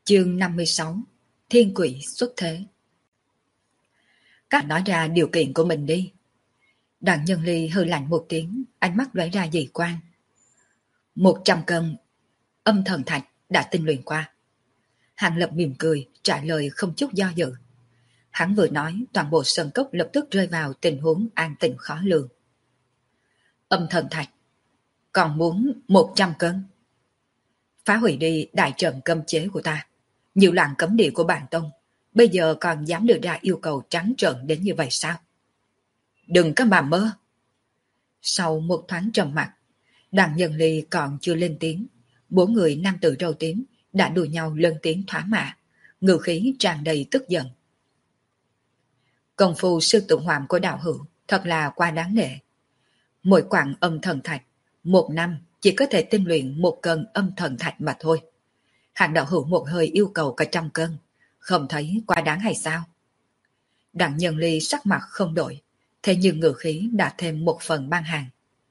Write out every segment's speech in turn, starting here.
Chương 56. Thiên quỷ xuất thế. Các nói ra điều kiện của mình đi. Đặng Nhân Ly hừ lạnh một tiếng, ánh mắt lóe ra dị quang. 100 cân âm thần thạch đã tinh luyện qua. Hàng Lập mỉm cười, trả lời không chút do dự. Hắn vừa nói, toàn bộ sơn cốc lập tức rơi vào tình huống an tĩnh khó lường. Âm thần thạch, còn muốn 100 cân. Phá hủy đi đại trận cấm chế của ta, nhiều loạn cấm địa của bản tông, bây giờ còn dám đưa ra yêu cầu trắng trợn đến như vậy sao? Đừng có mà mơ. Sau một thoáng trầm mặc, Đặng Nhân Ly còn chưa lên tiếng, bốn người nam tử râu tím đã đùa nhau lên tiếng thỏa mạ, ngữ khí tràn đầy tức giận. Công phu sư tử hoạm của đạo hữu thật là quá đáng nể. Mỗi quặng âm thần thạch, một năm chỉ có thể tinh luyện 1 cân âm thần thạch mà thôi. Hàng đạo hữu một hơi yêu cầu cả 100 cân, không thấy quá đáng hay sao? Đặng Nhân Ly sắc mặt không đổi, thế nhưng ngữ khí đã thêm một phần băng hàng.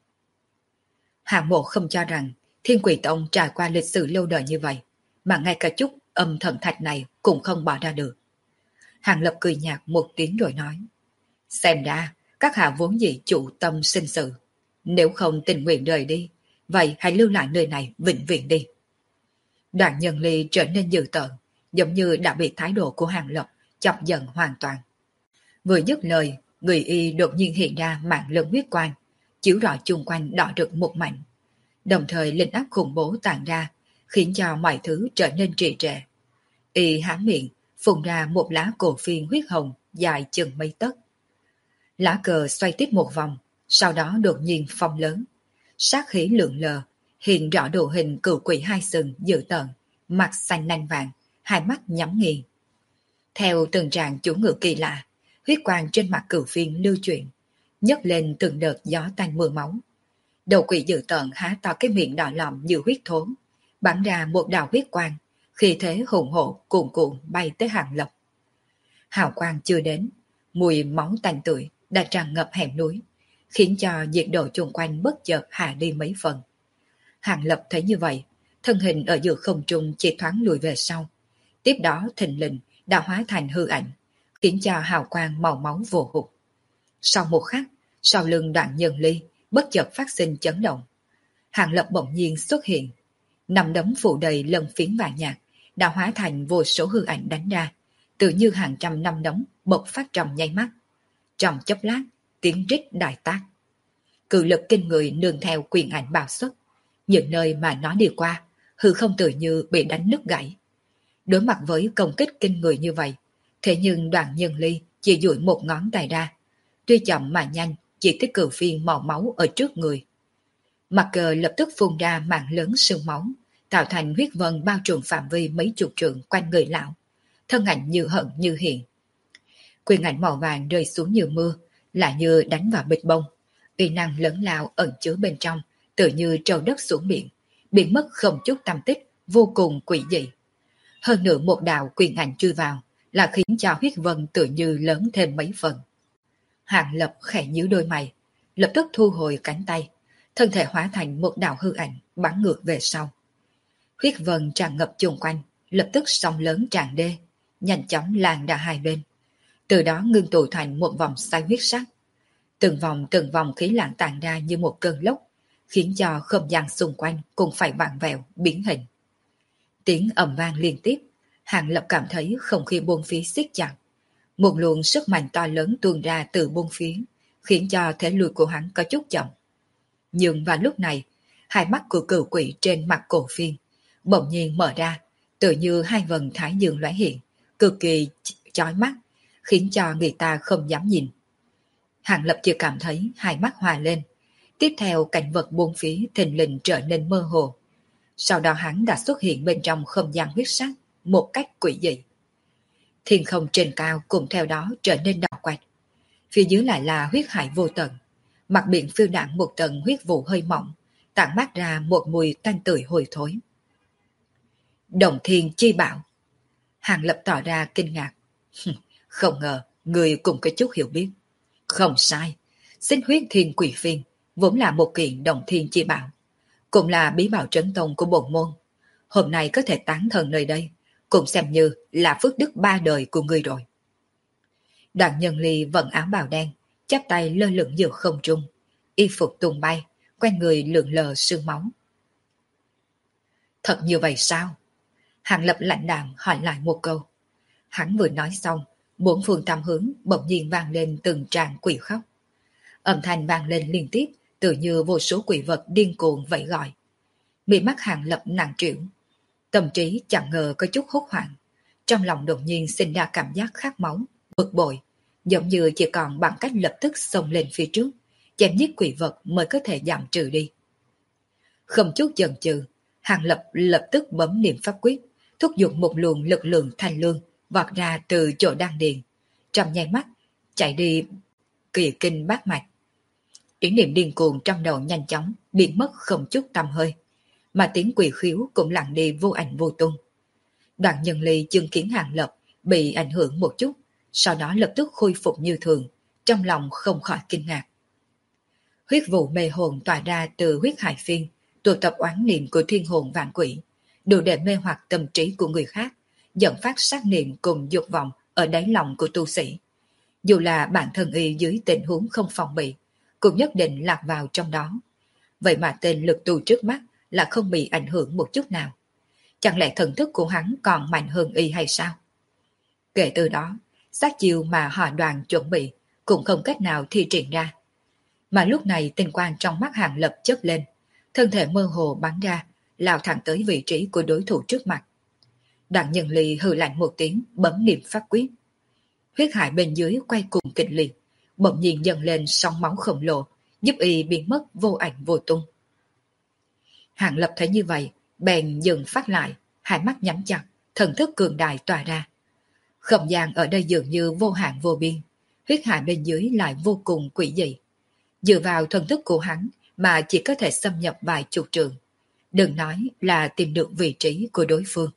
Hàng Mộ không cho rằng Thiên Quỷ Tông trải qua lịch sử lâu đời như vậy, mà ngay cả chút âm thần thạch này cũng không bỏ ra được. Hàng Lập cười nhạt một tiếng rồi nói, xem ra các hạ vốn dĩ chủ tâm sinh sự, nếu không tình nguyện rời đi, vậy hãy lưu lại nơi này vĩnh viễn đi. Đặng Nhân Ly trở nên dữ tợn, giống như đã bị thái độ của Hàng Lập chọc giận hoàn toàn. Vừa dứt lời, người y đột nhiên hiện ra mạng lân huyết quang, chiếu rọi chung quanh đỏ rực một mảnh. Đồng thời linh áp khủng bố tàn ra, khiến cho mọi thứ trở nên trì trệ. Y há miệng, phun ra một lá cổ phiên huyết hồng dài chừng mấy tấc. Lá cờ xoay tiếp một vòng, sau đó đột nhiên phong lớn. Sát khí lượn lờ, hiện rõ đồ hình cửu quỷ hai sừng dữ tợn, mặt xanh nanh vàng, hai mắt nhắm nghiền. Theo từng trạng chủ ngữ kỳ lạ, huyết quang trên mặt cửu phiên lưu chuyển, nhấc lên từng đợt gió tanh mưa máu. Đầu quỷ dữ tợn há to cái miệng đỏ lòm như huyết thốn, bắn ra một đạo huyết quang, khi thế hùng hộ cuồn cuộn bay tới Hàng Lập. Hào quang chưa đến, mùi máu tanh tưởi đã tràn ngập hẻm núi, khiến cho nhiệt độ chung quanh bất chợt hạ đi mấy phần. Hàng Lập thấy như vậy, thân hình ở giữa không trung chỉ thoáng lùi về sau, tiếp đó thình lình đã hóa thành hư ảnh, khiến cho hào quang màu máu vồ hụt. Sau một khắc, sau lưng Đặng Nhân Ly bất chợt phát sinh chấn động. Hàng Lập bỗng nhiên xuất hiện, nắm đấm phủ đầy lân phiến vàng nhạt đã hóa thành vô số hư ảnh đánh ra, tự như hàng trăm năm đấm bộc phát trong nháy mắt. Trong chốc lát, tiếng rít đại tác. Cự lực kinh người nương theo quyền ảnh bạo xuất, những nơi mà nó đi qua, hư không tự như bị đánh nứt gãy. Đối mặt với công kích kinh người như vậy, thế nhưng Đoàn Nhân Ly chỉ duỗi một ngón tay ra, tuy chậm mà nhanh, chỉ tới cửu phiên màu máu ở trước người. Mặt cờ lập tức phun ra mảng lớn sương máu, tạo thành huyết vân bao trùm phạm vi mấy chục trượng quanh người lão, thân ảnh như hận như hiện. Quyền ảnh màu vàng rơi xuống như mưa, lại như đánh vào bịch bông, uy năng lớn lao ẩn chứa bên trong, tự như trâu đất xuống biển, biến mất không chút tăm tích, vô cùng quỷ dị. Hơn nữa một đạo quyền ảnh chui vào, là khiến cho huyết vân tự như lớn thêm mấy phần. Hàng Lập khẽ nhíu đôi mày, lập tức thu hồi cánh tay, thân thể hóa thành một đạo hư ảnh bắn ngược về sau. Huyết vân tràn ngập chung quanh, lập tức sóng lớn tràn đê, nhanh chóng lan ra hai bên. Từ đó ngưng tụ thành một vòng xoay huyết sắc. Từng vòng khí lạng tàn ra như một cơn lốc, khiến cho không gian xung quanh cũng phải vặn vẹo, biến hình. Tiếng ầm vang liên tiếp, Hàng Lập cảm thấy không khí buông phía siết chặt. Một luồng sức mạnh to lớn tuôn ra từ buông phía, khiến cho thể lùi của hắn có chút chậm. Nhưng vào lúc này, hai mắt của cửu quỷ trên mặt cổ phiên bỗng nhiên mở ra, tự như hai vầng thái dương lóe hiện, cực kỳ chói mắt, khiến cho người ta không dám nhìn. Hàng Lập chỉ cảm thấy hai mắt hòa lên, tiếp theo cảnh vật buông phía thình lình trở nên mơ hồ. Sau đó hắn đã xuất hiện bên trong không gian huyết sắc một cách quỷ dị. Thiên không trên cao cùng theo đó trở nên đỏ quạch. Phía dưới lại là huyết hải vô tận, mặt biển phiêu đãng một tầng huyết vụ hơi mỏng, tản mát ra một mùi tanh tưởi hôi thối. Đồng Thiên chi bảo. Hàng Lập tỏ ra kinh ngạc. Không ngờ người cũng có chút hiểu biết. Không sai, Xích huyết thiên quỷ phiên vốn là một kiện đồng thiên chi bảo, cũng là bí bảo trấn tông của bổn môn. Hôm nay có thể tán thần nơi đây, cũng xem như là phước đức 3 đời của ngươi rồi. Đoàn Nhân Ly vận áo bào đen, chắp tay lơ lửng giữa không trung, y phục tung bay, quanh người lượn lờ sương máu. Thật như vậy sao? Hàng Lập lạnh đạm hỏi lại một câu. Hắn vừa nói xong, bốn phương tam hướng bỗng nhiên vang lên từng tràng quỷ khóc. Âm thanh vang lên liên tiếp, tự như vô số quỷ vật điên cuồng vẫy gọi. Mí mắt Hàng Lập nặng trĩu, tâm trí chẳng ngờ có chút hốt hoảng, trong lòng đột nhiên sinh ra cảm giác khát máu, bực bội, giống như chỉ còn bằng cách lập tức xông lên phía trước, chém giết quỷ vật mới có thể giảm trừ đi. Không chút chần chừ, Hàng Lập lập tức bấm niệm pháp quyết, thúc giục một luồng lực lượng thanh lương vọt ra từ chỗ đan điền, trong nháy mắt chạy đi kỳ kinh bát mạch. Ý niệm điên cuồng trong đầu nhanh chóng biến mất không chút tăm hơi, mà tiếng quỷ khiếu cũng lặng đi vô ảnh vô tung. Đoàn Nhân Ly chứng kiến Hàng Lập bị ảnh hưởng một chút, sau đó lập tức khôi phục như thường, trong lòng không khỏi kinh ngạc. Huyết vụ mê hồn tỏa ra từ huyết hải phiên, tụ tập oán niệm của thiên hồn vạn quỷ, đủ để mê hoặc tâm trí của người khác, dẫn phát sát niệm cùng dục vọng ở đáy lòng của tu sĩ. Dù là bản thân y dưới tình huống không phòng bị, cũng nhất định lạc vào trong đó. Vậy mà tên lực tu trước mắt là không bị ảnh hưởng một chút nào. Chẳng lẽ thần thức của hắn còn mạnh hơn y hay sao? Kể từ đó, sát chiêu mà họ Đoàn chuẩn bị cũng không cách nào thi triển ra. Mà lúc này tinh quang trong mắt Hàng Lập chớp lên, thân thể mơ hồ bắn ra, lao thẳng tới vị trí của đối thủ trước mặt. Đoàn Nhân Ly hừ lạnh một tiếng, bấm niệm pháp quyết. Huyết hải bên dưới quay cuồng kịch liệt, bỗng nhiên dâng lên sóng máu khổng lồ, giúp y biến mất vô ảnh vô tung. Hàng Lập thấy như vậy, bèn dừng phát lại, hai mắt nhắm chặt, thần thức cường đại tỏa ra. Không gian ở đây dường như vô hạn vô biên, huyết hải bên dưới lại vô cùng quỷ dị. Dựa vào thần thức của hắn mà chỉ có thể xâm nhập vài chục trường, đừng nói là tìm được vị trí của đối phương.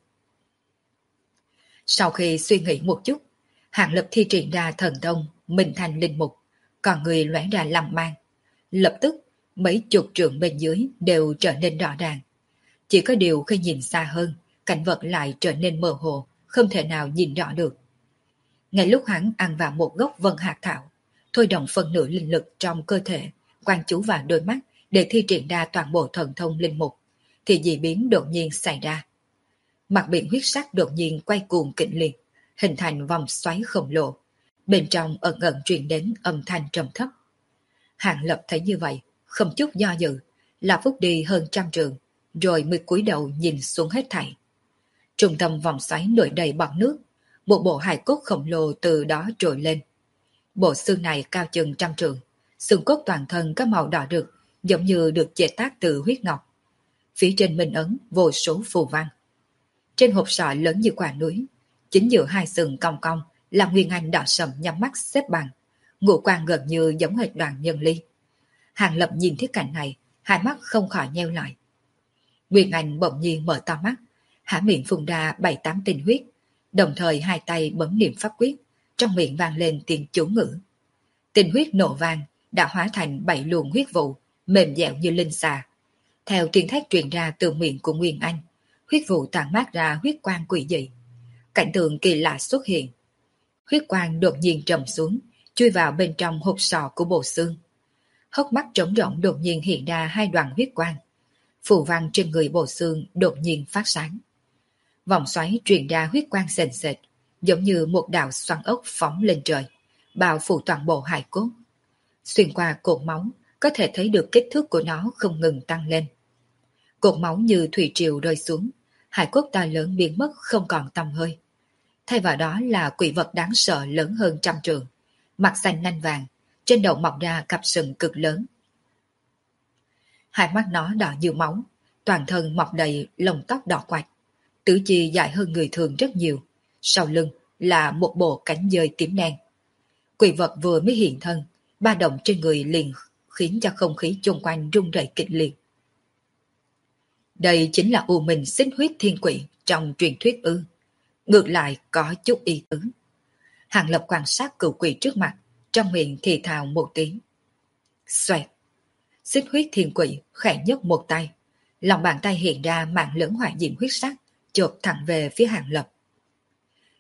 Sau khi suy nghĩ một chút, Hàng Lập thi triển ra thần thông Minh Thành Linh Mục, còn người lóe ra lăng mang. Lập tức, mấy chục trường bên dưới đều trở nên rõ ràng. Chỉ có điều khi nhìn xa hơn, cảnh vật lại trở nên mơ hồ, không thể nào nhìn rõ được. Ngay lúc hắn ăn vào một gốc vân hạt thảo, thôi động phần nửa linh lực trong cơ thể, quan chú vào đôi mắt để thi triển ra toàn bộ thần thông linh mục, thì dị biến đột nhiên xảy ra. Mặt biển huyết sắc đột nhiên quay cuồng kịch liệt, hình thành vòng xoáy khổng lồ. Bên trong ẩn ẩn truyền đến âm thanh trầm thấp. Hàng Lập thấy như vậy, không chút do dự, là phút đi hơn 100 trường, rồi mới cúi đầu nhìn xuống hết thảy. Trung tâm vòng xoáy nổi đầy bọt nước, một bộ hài cốt khổng lồ từ đó trồi lên. Bộ xương này cao chừng 100 trường, xương cốt toàn thân có màu đỏ rực, giống như được chế tác từ huyết ngọc. Phía trên minh ấn vô số phù văn. Trên hộp sọ lớn như quả núi, chính giữa hai sừng cong cong là Nguyên Anh đỏ sầm nhắm mắt xếp bằng, ngũ quan gần như giống hệt Đoàn Nhân Ly. Hàng Lập nhìn thấy cảnh này, hai mắt không khỏi nheo lại. Nguyên Anh bỗng nhiên mở to mắt, há miệng phun ra 7-8 tinh huyết, đồng thời hai tay bấm niệm pháp quyết, trong miệng vang lên tiếng chú ngữ. Tinh huyết nổ vang, đã hóa thành 7 luồng huyết vụ, mềm dẻo như linh xà. Theo tiếng thét truyền ra từ miệng của Nguyên Anh, huyết vụ tản mát ra huyết quang quỷ dị. Cảnh tượng kỳ lạ xuất hiện. Huyết quang đột nhiên trầm xuống, chui vào bên trong hộp sọ của bộ xương. Hốc mắt trống rỗng đột nhiên hiện ra hai đoàn huyết quang. Phù văn trên người bộ xương đột nhiên phát sáng. Vòng xoáy truyền ra huyết quang sền sệt, giống như một đạo xoắn ốc phóng lên trời, bao phủ toàn bộ hài cốt. Xuyên qua cột máu, có thể thấy được kích thước của nó không ngừng tăng lên. Cột máu như thủy triều rơi xuống, hài cốt to lớn biến mất không còn tăm hơi. Thay vào đó là quỷ vật đáng sợ lớn hơn 100 trường, mặt xanh nanh vàng, trên đầu mọc ra cặp sừng cực lớn. Hai mắt nó đỏ như máu, toàn thân mọc đầy lông tóc đỏ quạch, tứ chi dài hơn người thường rất nhiều, sau lưng là một bộ cánh dơi tím đen. Quỷ vật vừa mới hiện thân, ba động trên người liền khiến cho không khí xung quanh rung rẩy kịch liệt. Đây chính là U Minh Xích Huyết Thiên Quỷ trong truyền thuyết ư? Ngược lại có chút ý tứ. Hàng Lập quan sát cửu quỷ trước mặt, trong miệng thì thào một tiếng. Xoẹt! Xích Huyết Thiên Quỷ khẽ nhấc một tay, lòng bàn tay hiện ra mạng lớn hỏa diệm huyết sắc, chộp thẳng về phía Hàng Lập.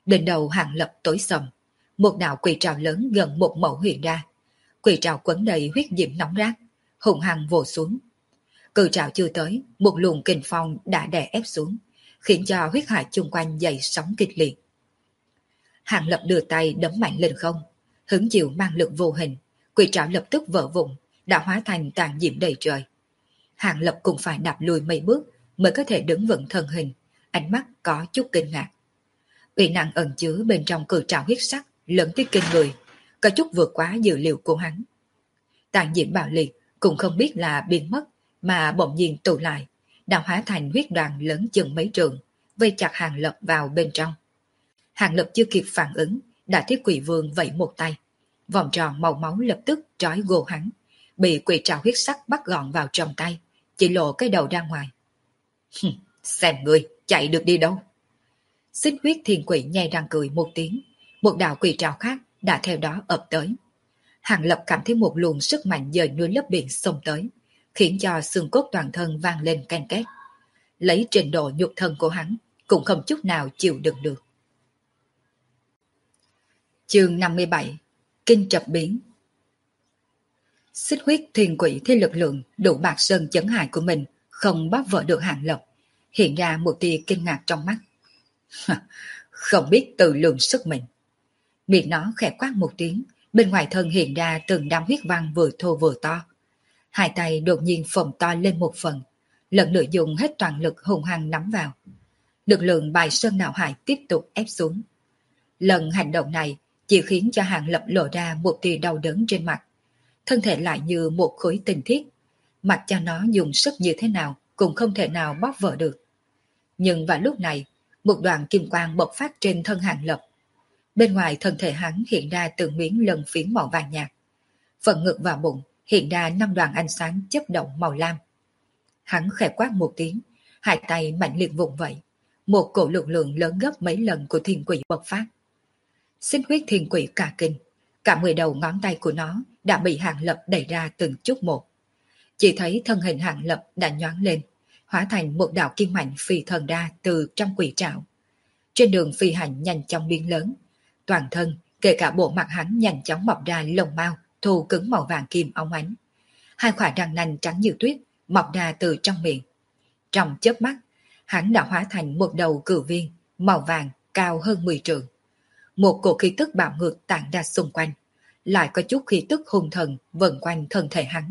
Đỉnh đầu Hàng Lập tối sầm, một đạo quỷ trảo lớn gần một mẫu hiện ra. Quỷ trảo quấn đầy huyết diễm nóng rát, hùng hăng vồ xuống. Cự trảo chưa tới, một luồng kình phong đã đè ép xuống, khiến cho huyết hải chung quanh dậy sóng kịch liệt. Hàng Lập đưa tay đấm mạnh lên không, hứng chịu mang lực vô hình, quỷ trảo lập tức vỡ vụn, đã hóa thành tàn diễm đầy trời. Hàng Lập cũng phải đạp lùi mấy bước mới có thể đứng vững thân hình, ánh mắt có chút kinh ngạc. Uy năng ẩn chứa bên trong cự trảo huyết sắc lớn tới kinh người, có chút vượt quá dự liệu của hắn. Tàn diễm bạo liệt cũng không biết là biến mất mà bỗng nhiên tụ lại, đã hóa thành huyết đoàn lớn chừng mấy trượng, vây chặt Hàng Lập vào bên trong. Hàng Lập chưa kịp phản ứng, đã thấy quỷ vương vẫy một tay, vòng tròn màu máu lập tức trói gô hắn, bị quỷ trảo huyết sắc bắt gọn vào trong tay, chỉ lộ cái đầu ra ngoài. Xem ngươi chạy được đi đâu. Xích huyết thiên quỷ nhai răng cười một tiếng, một đạo quỷ trảo khác đã theo đó ập tới. Hàng Lập cảm thấy một luồng sức mạnh dời núi lấp biển xông tới, khiến cho xương cốt toàn thân vang lên canh két. Lấy trình độ nhục thân của hắn cũng không chút nào chịu đựng được. Chương 57: Kinh trập biến. Xích huyết thiên quỷ thấy lực lượng đủ bạc sơn chấn hại của mình không bóp vỡ được Hàng Lập, hiện ra một tia kinh ngạc trong mắt. Không biết tự lượng sức mình. Miệng nó khẽ quát một tiếng, bên ngoài thân hiện ra từng đám huyết văn vừa thô vừa to. Hai tay đột nhiên phồng to lên một phần, lần nữa dùng hết toàn lực hùng hăng nắm vào. Lực lượng bài sơn đạo hải tiếp tục ép xuống. Lần hành động này chỉ khiến cho Hàng Lập lộ ra một tia đau đớn trên mặt, thân thể lại như một khối tinh thiết, mặc cho nó dùng sức như thế nào cũng không thể nào bóp vỡ được. Nhưng vào lúc này, một đoàn kim quang bộc phát trên thân Hàng Lập. Bên ngoài thân thể hắn hiện ra từng miếng lân phiến màu vàng nhạt. Phần ngực và bụng hiện ra 5 đoàn ánh sáng chớp động màu lam. Hắn khẽ quát một tiếng, hai tay mạnh liệt vùng vẫy, một cổ lực lượng lớn gấp mấy lần của thiên quỷ bộc phát. Xích huyết thiên quỷ cả kinh, cả 10 đầu ngón tay của nó đã bị Hàng Lập đẩy ra từng chút một. Chỉ thấy thân hình Hàng Lập đã nhoáng lên, hóa thành một đạo kim mạnh phi thần ra từ trong quỷ trảo. Trên đường phi hành nhanh chóng biến lớn, toàn thân, kể cả bộ mặt hắn nhanh chóng mọc ra lông mao, thô cứng màu vàng kim óng ánh. Hai khỏa răng nanh trắng như tuyết mọc ra từ trong miệng. Trong chớp mắt, hắn đã hóa thành một đầu cửu viên màu vàng cao hơn 10 trượng. Một cổ khí tức bạo ngược tản ra xung quanh, lại có chút khí tức hung thần vần quanh thân thể hắn.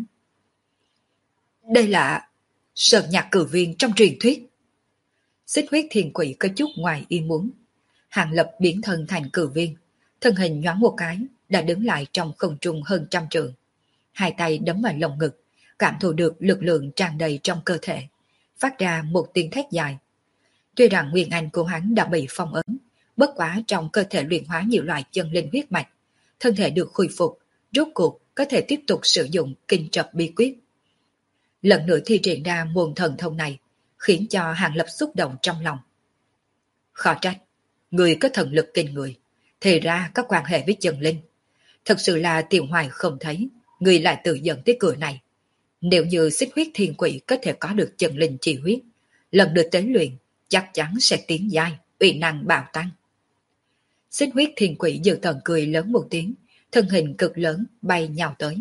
Đây là sơn nhạc cửu viên trong truyền thuyết. Xích huyết thiên quỷ có chút ngoài ý muốn. Hàng Lập biến thân thành cửu viên, thân hình nhoáng một cái đã đứng lại trong không trung hơn 100 trượng. Hai tay đấm vào lồng ngực, cảm thụ được lực lượng tràn đầy trong cơ thể, phát ra một tiếng thét dài. Tuy rằng nguyên anh của hắn đã bị phong ấn, bất quá trong cơ thể luyện hóa nhiều loại chân linh huyết mạch, thân thể được khôi phục, rốt cuộc có thể tiếp tục sử dụng kinh trập bí quyết. Lần nữa thi triển ra môn thần thông này, khiến cho Hàng Lập xúc động trong lòng. Khó trách, người có thần lực kinh người, thì ra có quan hệ với chân linh. Thật sự là Tiểu Hoài không thấy, người lại tự dẫn tới cửa này. Nếu như xích huyết thiên quỷ có thể có được chân linh chi huyết, lần được tế luyện, chắc chắn sẽ tiến giai, uy năng bạo tăng. Xích huyết thiên quỷ dự tận cười lớn một tiếng, thân hình cực lớn bay nhào tới.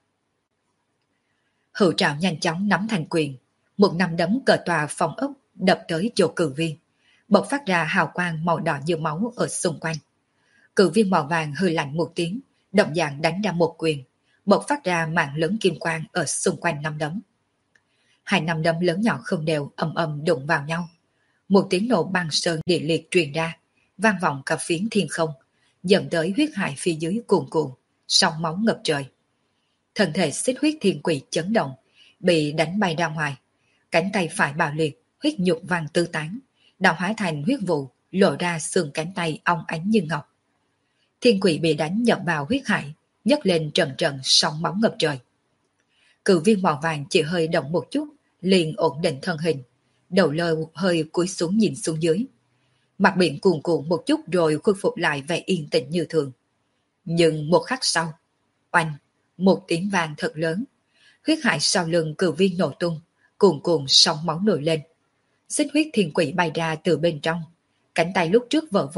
Hữu trảo nhanh chóng nắm thành quyền, một nắm đấm cờ tòa phòng ốc đập tới chỗ cửu viên, bộc phát ra hào quang màu đỏ như máu ở xung quanh. Cửu viên màu vàng hư lạnh một tiếng, động dạng đánh ra một quyền, bộc phát ra mảng lớn kim quang ở xung quanh nắm đấm. Hai nắm đấm lớn nhỏ không đều ầm ầm đụng vào nhau. Một tiếng nổ băng sơn địa liệt truyền ra, vang vọng cả phiến thiên không, dẫn tới huyết hải phía dưới cuồn cuộn, sóng máu ngập trời. Thân thể xích huyết thiên quỷ chấn động, bị đánh bay ra ngoài. Cánh tay phải bạo liệt, huyết nhục vàng tứ tán, đã hóa thành huyết vụ, lộ ra xương cánh tay ong ánh như ngọc. Thiên quỷ bị đánh nhập vào huyết hải, nhấc lên trận trận sóng máu ngập trời. Cự viên màu vàng chỉ hơi động một chút, liền ổn định thân hình, đầu lơ hơi cúi xuống nhìn xuống dưới. Mặt biển cuồn cuộn một chút rồi khôi phục lại vẻ yên tĩnh như thường. Nhưng một khắc sau, oanh, một tiếng vang thật lớn, huyết hải sau lưng cự viên nổ tung, cuồn cuộn sóng máu nổi lên. Xích huyết thiên quỷ bay ra từ bên trong, cánh tay lúc trước vỡ vụn,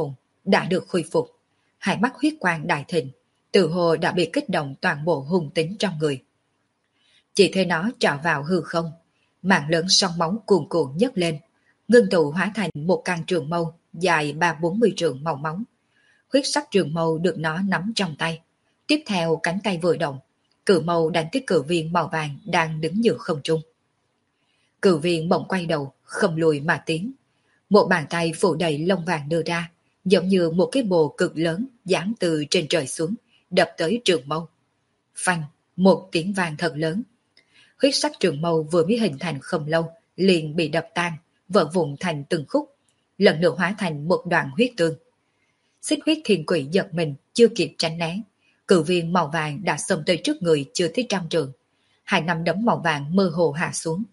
đã được khôi phục, hai mắt huyết quang đại thịnh, tự hồ đã bị kích động toàn bộ hung tính trong người. Chỉ thấy nó trào vào hư không, mạng lớn sông máu cuồn cuộn nhấc lên, ngưng tụ hóa thành một căn trường mâu dài 30-40 trượng màu máu. Huyết sắc trường mâu được nó nắm trong tay. Tiếp theo cánh tay vừa động, cự mâu đánh tới cự viên màu vàng đang đứng giữa không trung. Cự viên bỗng quay đầu, không lùi mà tiến. Một bàn tay phủ đầy lông vàng đưa ra, giống như một cái bồ cực lớn giáng từ trên trời xuống, đập tới trường mâu. Phanh, một tiếng vang thật lớn. Huyết sắc trường mâu vừa mới hình thành không lâu, liền bị đập tan, vỡ vụn thành từng khúc, lần nữa hóa thành một đoạn huyết tương. Xích huyết thiên quỷ giật mình, chưa kịp tránh né. Cự viên màu vàng đã xông tới trước người chưa tới 100 trượng. Hai nắm đấm màu vàng mơ hồ hạ xuống.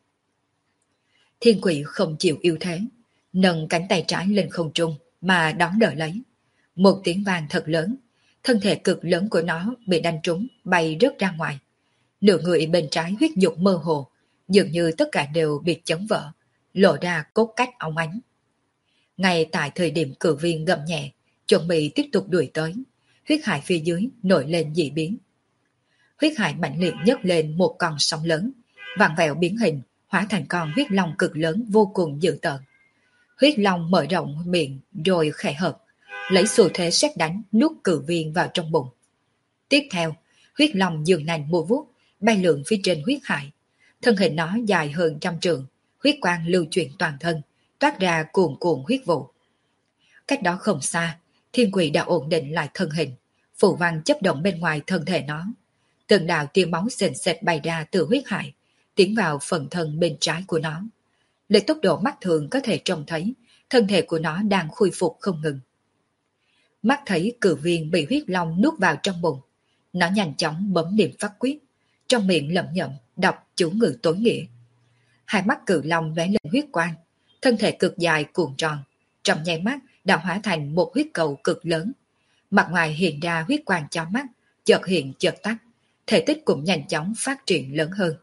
Thiên quỷ không chịu yếu thế, nâng cánh tay trái lên không trung mà đón đỡ lấy. Một tiếng vang thật lớn, thân thể cực lớn của nó bị đánh trúng, bay rớt ra ngoài. Nửa người bên trái huyết nhục mơ hồ, dường như tất cả đều bị chấn vỡ, lộ ra cốt cách óng ánh. Ngay tại thời điểm cự viên gầm nhẹ, chuẩn bị tiếp tục đuổi tới, huyết hải phía dưới nổi lên dị biến. Huyết hải mạnh liệt nhấc lên một con sóng lớn, vặn vẹo biến hình, hóa thành con huyết long cực lớn vô cùng dữ tợn. Huyết long mở rộng miệng rồi khẽ hợp, lấy xu thế sét đánh nuốt cự viên vào trong bụng. Tiếp theo, huyết long dường nành mua vuốt, bay lượn phía trên huyết hải. Thân hình nó dài hơn 100 trượng, huyết quang lưu chuyển toàn thân, toát ra cuồn cuộn huyết vụ. Cách đó không xa, thiên quỷ đã ổn định lại thân hình, phù văn chấp động bên ngoài thân thể nó. Từng đạo tia máu sền sệt bay ra từ huyết hải, tiến vào phần thân bên trái của nó. Lấy tốc độ mắt thường có thể trông thấy, thân thể của nó đang khôi phục không ngừng. Mắt thấy cự viên bị huyết long nuốt vào trong bụng, nó nhanh chóng bấm niệm pháp quyết, trong miệng lẩm nhẩm đọc chú ngữ tối nghĩa. Hai mắt cự long lóe lên huyết quang, thân thể cực dài cuộn tròn, trong nháy mắt đã hóa thành một huyết cầu cực lớn. Mặt ngoài hiện ra huyết quang chói mắt, chợt hiện chợt tắt, thể tích cũng nhanh chóng phát triển lớn hơn.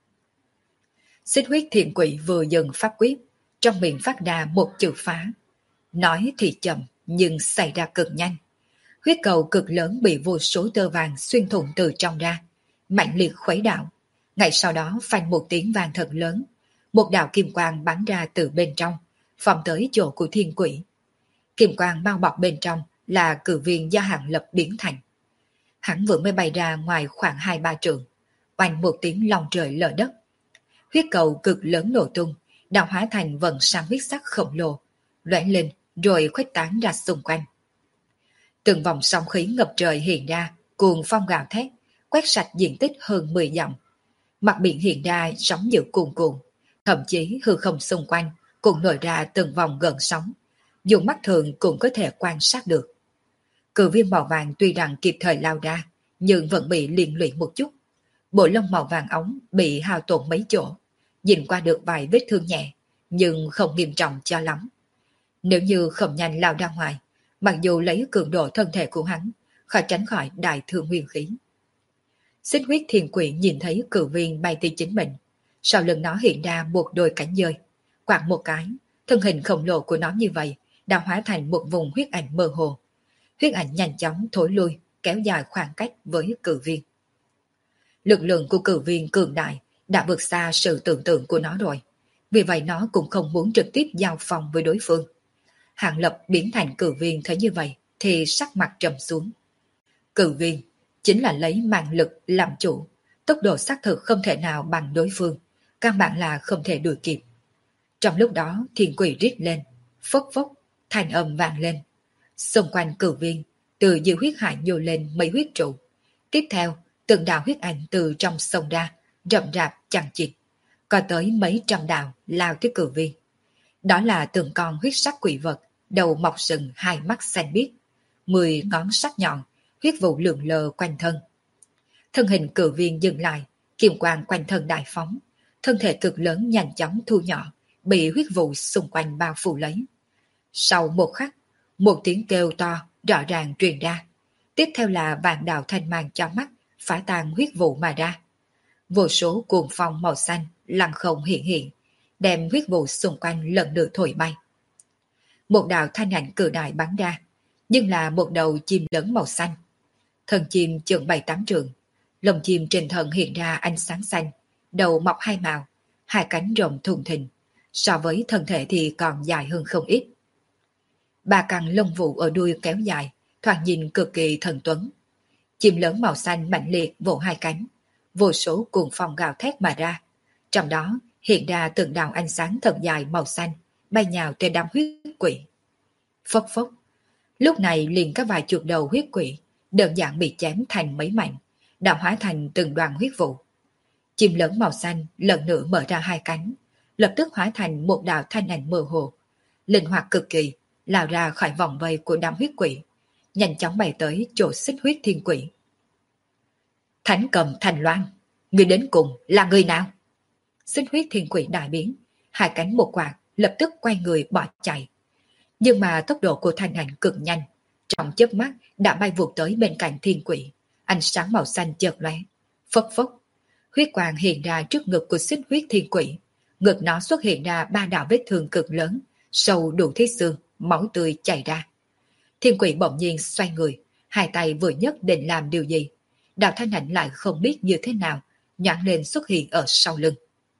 Xích huyết thiện quỷ vừa dừng pháp quyết, trong miệng phát ra một chữ phá. Nói thì chậm, nhưng xảy ra cực nhanh. Huyết cầu cực lớn bị vô số tơ vàng xuyên thủng từ trong ra, mạnh liệt khuấy đảo. Ngay sau đó phanh một tiếng vang thật lớn, một đạo kim quang bắn ra từ bên trong, phóng tới chỗ của thiên quỷ. Kim quang bao bọc bên trong là cự viên do Hàng Lập biến thành. Hắn vừa mới bay ra ngoài khoảng 2-3 trượng, oanh một tiếng long trời lở đất. Huyết cầu cực lớn nổ tung, đã hóa thành vầng sáng huyết sắc khổng lồ, lóe lên rồi khuếch tán ra xung quanh. Từng vòng sóng khí ngập trời hiện ra, cuồng phong gào thét, quét sạch diện tích hơn 10 dặm. Mặt biển hiện ra sóng dữ cuồn cuộn, thậm chí hư không xung quanh cũng nổi ra từng vòng gợn sóng, dùng mắt thường cũng có thể quan sát được. Cự viên màu vàng tuy rằng kịp thời lao ra, nhưng vẫn bị liên lụy một chút. Bộ lông màu vàng ống bị hao tổn mấy chỗ, nhìn qua được vài vết thương nhẹ, nhưng không nghiêm trọng cho lắm. Nếu như không nhanh lao ra ngoài, mặc dù lấy cường độ thân thể của hắn, khó tránh khỏi đại thương nguyên khí. Xích huyết thiên quỷ nhìn thấy cự viên bay tới chính mình, sau lưng nó hiện ra một đôi cánh dơi, quạt một cái, thân hình khổng lồ của nó như vậy đã hóa thành một vùng huyết ảnh mơ hồ. Huyết ảnh nhanh chóng thối lui, kéo dài khoảng cách với cự viên. Lực lượng của cự viên cường đại đã vượt xa sự tưởng tượng của nó rồi, vì vậy nó cũng không muốn trực tiếp giao phòng với đối phương. Hàng Lập biến thành cự viên thấy như vậy thì sắc mặt trầm xuống. Cự viên chính là lấy mạng lực làm chủ, tốc độ xác thực không thể nào bằng đối phương, căn bản là không thể đuổi kịp. Trong lúc đó thiên quỷ rít lên, phốc phốc, thanh âm vang lên. Xung quanh cự viên, từ dưới huyết hải nhô lên mấy huyết trụ. Tiếp theo, từng đạo huyết ảnh từ trong sông ra, rậm rạp chằng chịt, có tới mấy trăm đạo lao tới cự viên. Đó là từng con huyết sắc quỷ vật, đầu mọc sừng, hai mắt xanh biếc, 10 ngón sắc nhọn, huyết vụ lượn lờ quanh thân. Thân hình cự viên dừng lại, kim quang quanh thân đại phóng, thân thể cực lớn nhanh chóng thu nhỏ, bị huyết vụ xung quanh bao phủ lấy. Sau một khắc, một tiếng kêu to rõ ràng truyền ra, tiếp theo là vạn đạo thanh mang cho mắt phá tan huyết vụ mà ra. Vô số cuồng phong màu xanh lăng không hiện hiện, đem huyết vụ xung quanh lần lượt thổi bay. một đạo thanh ảnh cự đại bắn ra, nhưng là một đầu chim lớn màu xanh. Thân chim chừng 7-8 trượng, lồng chim trên thân hiện ra ánh sáng xanh, đầu mọc hai màu, hai cánh rộng thùng thình, so với thân thể thì còn dài hơn không ít. Ba căn lông vũ ở đuôi kéo dài, thoạt nhìn cực kỳ thần tuấn. Chim lớn màu xanh mạnh liệt vỗ hai cánh, vô số cuồng phong gào thét mà ra. Trong đó hiện ra từng đạo ánh sáng thật dài màu xanh, bay nhào trên đám huyết quỷ. Phốc phốc, lúc này liền có vài chục đầu huyết quỷ, đơn giản bị chém thành mấy mảnh, đã hóa thành từng đoàn huyết vụ. Chim lớn màu xanh lần nữa mở ra hai cánh, lập tức hóa thành một đạo thanh ảnh mơ hồ, linh hoạt cực kỳ, lao ra khỏi vòng vây của đám huyết quỷ, nhanh chóng bay tới chỗ xích huyết thiên quỷ. Thánh Cầm Thành Loan, người đến cùng là người nào? Xích huyết thiên quỷ đại biến, hai cánh một quạt, lập tức quay người bỏ chạy. Nhưng mà tốc độ của thanh ảnh cực nhanh, trong chớp mắt đã bay vụt tới bên cạnh thiên quỷ, ánh sáng màu xanh chợt lóe, phốc phốc, huyết quang hiện ra trước ngực của xích huyết thiên quỷ, ngực nó xuất hiện ra ba đạo vết thương cực lớn, sâu đủ thiết xương, máu tươi chảy ra. Thiên quỷ bỗng nhiên xoay người, hai tay vừa nhấc định làm điều gì, đạo thanh ảnh lại không biết như thế nào, nhoáng lên xuất hiện ở sau lưng.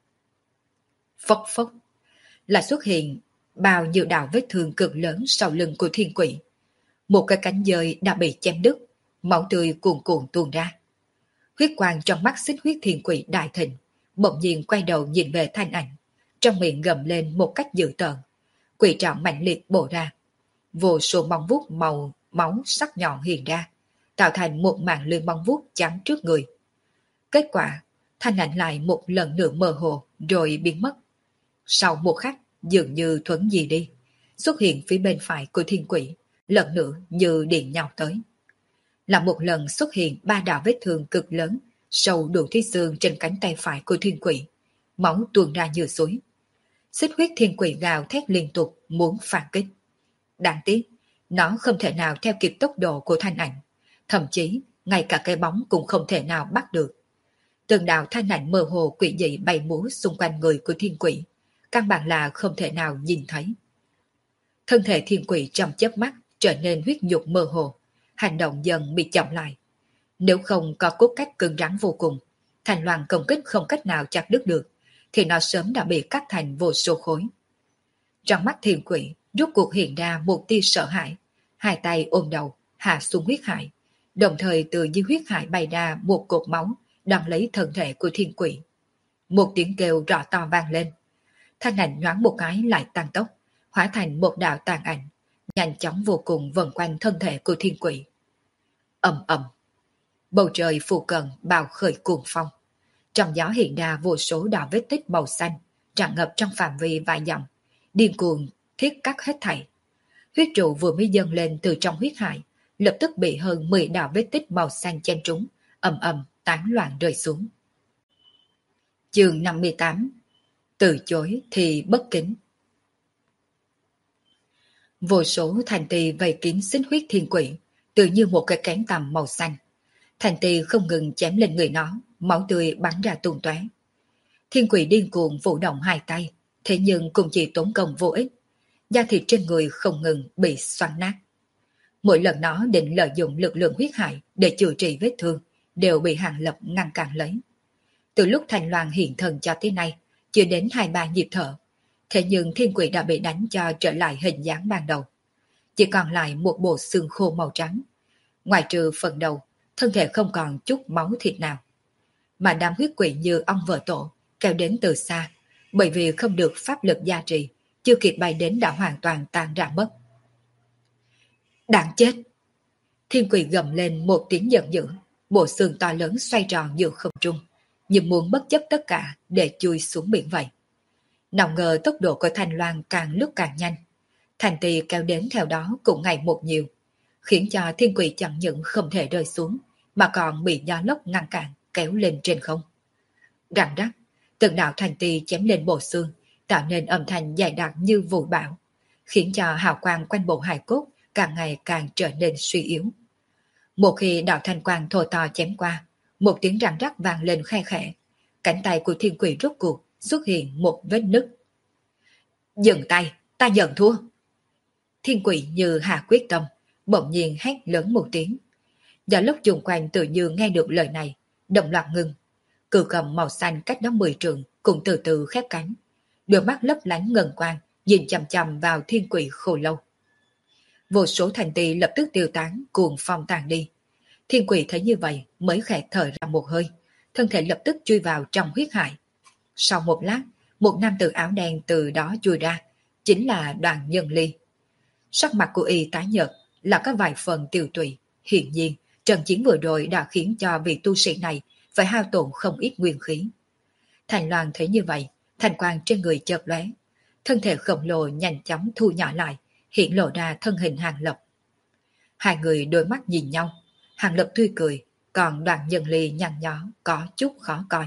Phốc phốc, lại xuất hiện bao nhiêu đạo vết thương cực lớn sau lưng của thiên quỷ. Một cái cánh dơi đã bị chém đứt, máu tươi cuồn cuộn tuôn ra. Huyết quang trong mắt xích huyết thiên quỷ đại thịnh, bỗng nhiên quay đầu nhìn về thanh ảnh, trong miệng gầm lên một cách dữ tợn. Quỷ trảo mạnh liệt bổ ra, vô số móng vuốt màu máu sắc nhọn hiện ra, tạo thành một màn lưới móng vuốt chắn trước người. Kết quả, thanh ảnh lại một lần nữa mơ hồ rồi biến mất. Sau một khắc, dường như thuấn gì đi, xuất hiện phía bên phải của thiên quỷ, lần nữa như điện nhào tới. Là một lần xuất hiện ba đạo vết thương cực lớn, sâu đủ thiết xương trên cánh tay phải của thiên quỷ, máu tuôn ra như suối. Xích huyết thiên quỷ gào thét liên tục muốn phản kích. Đáng tiếc, nó không thể nào theo kịp tốc độ của thanh ảnh, thậm chí ngay cả cái bóng cũng không thể nào bắt được. Từng đạo thanh ảnh mơ hồ quỷ dị bay múa xung quanh người của thiên quỷ, căn bản là không thể nào nhìn thấy. Thân thể thiên quỷ trong chớp mắt trở nên huyết nhục mơ hồ, hành động dần bị chậm lại. Nếu không có cốt cách cứng rắn vô cùng, Thành Loan công kích không cách nào chặt đứt được, thì nó sớm đã bị cắt thành vô số khối. Trong mắt thiên quỷ rốt cuộc hiện ra một tia sợ hãi, hai tay ôm đầu hạ xuống huyết hải, đồng thời từ dưới huyết hải bay ra một cột máu đâm lấy thân thể của thiên quỷ. Một tiếng kêu rõ to vang lên, thanh ảnh nhoáng một cái lại tăng tốc, hóa thành một đạo tàn ảnh, nhanh chóng vô cùng vần quanh thân thể của thiên quỷ. Ầm ầm, bầu trời phù cận bào khởi cuồng phong, trong gió hiện ra vô số đạo vết tích màu xanh tràn ngập trong phạm vi vài dặm, điên cuồng thiết cắt hết thảy. Huyết trụ vừa mới dâng lên từ trong huyết hải, lập tức bị hơn 10 đạo vết tích màu xanh chen trúng, ầm ầm tán loạn rơi xuống. Chương 58. Từ chối thì bất kính. Vô số thành tỳ vây kín xích huyết thiên quỷ, tự như một cái kén tằm màu xanh. Thành tỳ không ngừng chém lên người nó, máu tươi bắn ra tung tóe. Thiên quỷ điên cuồng vũ động hai tay, thế nhưng cũng chỉ tốn công vô ích. Da thịt trên người không ngừng bị xoắn nát. Mỗi lần nó định lợi dụng lực lượng huyết hải để chữa trị vết thương, đều bị Hàng Lập ngăn cản lấy. Từ lúc Thành Loan hiện thần cho tới nay, chưa đến 2-3 nhịp thở, thế nhưng thiên quỷ đã bị đánh cho trở lại hình dáng ban đầu. Chỉ còn lại một bộ xương khô màu trắng. Ngoài trừ phần đầu, thân thể không còn chút máu thịt nào. Mà đám huyết quỷ như ong vỡ tổ, kéo đến từ xa, bởi vì không được pháp lực gia trì, chưa kịp bay đến đã hoàn toàn tan ra mất. Đáng chết! Thiên quỷ gầm lên một tiếng giận dữ, bộ xương to lớn xoay tròn giữa không trung, như muốn bất chấp tất cả để chui xuống biển vậy. Nào ngờ tốc độ của Thanh Loan càng lúc càng nhanh, thành tỳ kéo đến theo đó cũng ngày một nhiều, khiến cho thiên quỷ chẳng những không thể rơi xuống, mà còn bị gió lốc ngăn cản kéo lên trên không. Răng rắc, từng đạo thành tỳ chém lên bộ xương, tạo nên âm thanh dày đặc như vụ bão, khiến cho hào quang quanh bộ hài cốt càng ngày càng trở nên suy yếu. Một khi đạo thanh quang thô to chém qua, một tiếng răng rắc vang lên khe khẽ, cánh tay của thiên quỷ rốt cuộc xuất hiện một vết nứt. Dừng tay, ta nhận thua. Thiên quỷ như hạ quyết tâm, bỗng nhiên hét lớn một tiếng. Và lúc chung quanh tự như nghe được lời này, đồng loạt ngưng. Cự cầm màu xanh cách đó 10 trượng cũng từ từ khép cánh. Đôi mắt lấp lánh ngần quang, nhìn chằm chằm vào thiên quỷ khô lâu. Vô số thành tỳ lập tức tiêu tán, cuồng phong tàn đi. Thiên quỷ thấy như vậy mới khẽ thở ra một hơi, thân thể lập tức chui vào trong huyết hải. Sau một lát, một nam tử áo đen từ đó chui ra, chính là Đoàn Nhân Ly. Sắc mặt của y tái nhợt, là có vài phần tiêu tụy. Hiển nhiên, trận chiến vừa rồi đã khiến cho vị tu sĩ này phải hao tổn không ít nguyên khí. Thành Loan thấy như vậy, thành quang trên người chợt lóe, thân thể khổng lồ nhanh chóng thu nhỏ lại, hiện lộ ra thân hình Hàng Lập. Hai người đôi mắt nhìn nhau, Hàng Lập tươi cười, còn Đoàn Nhân Ly nhăn nhó có chút khó coi.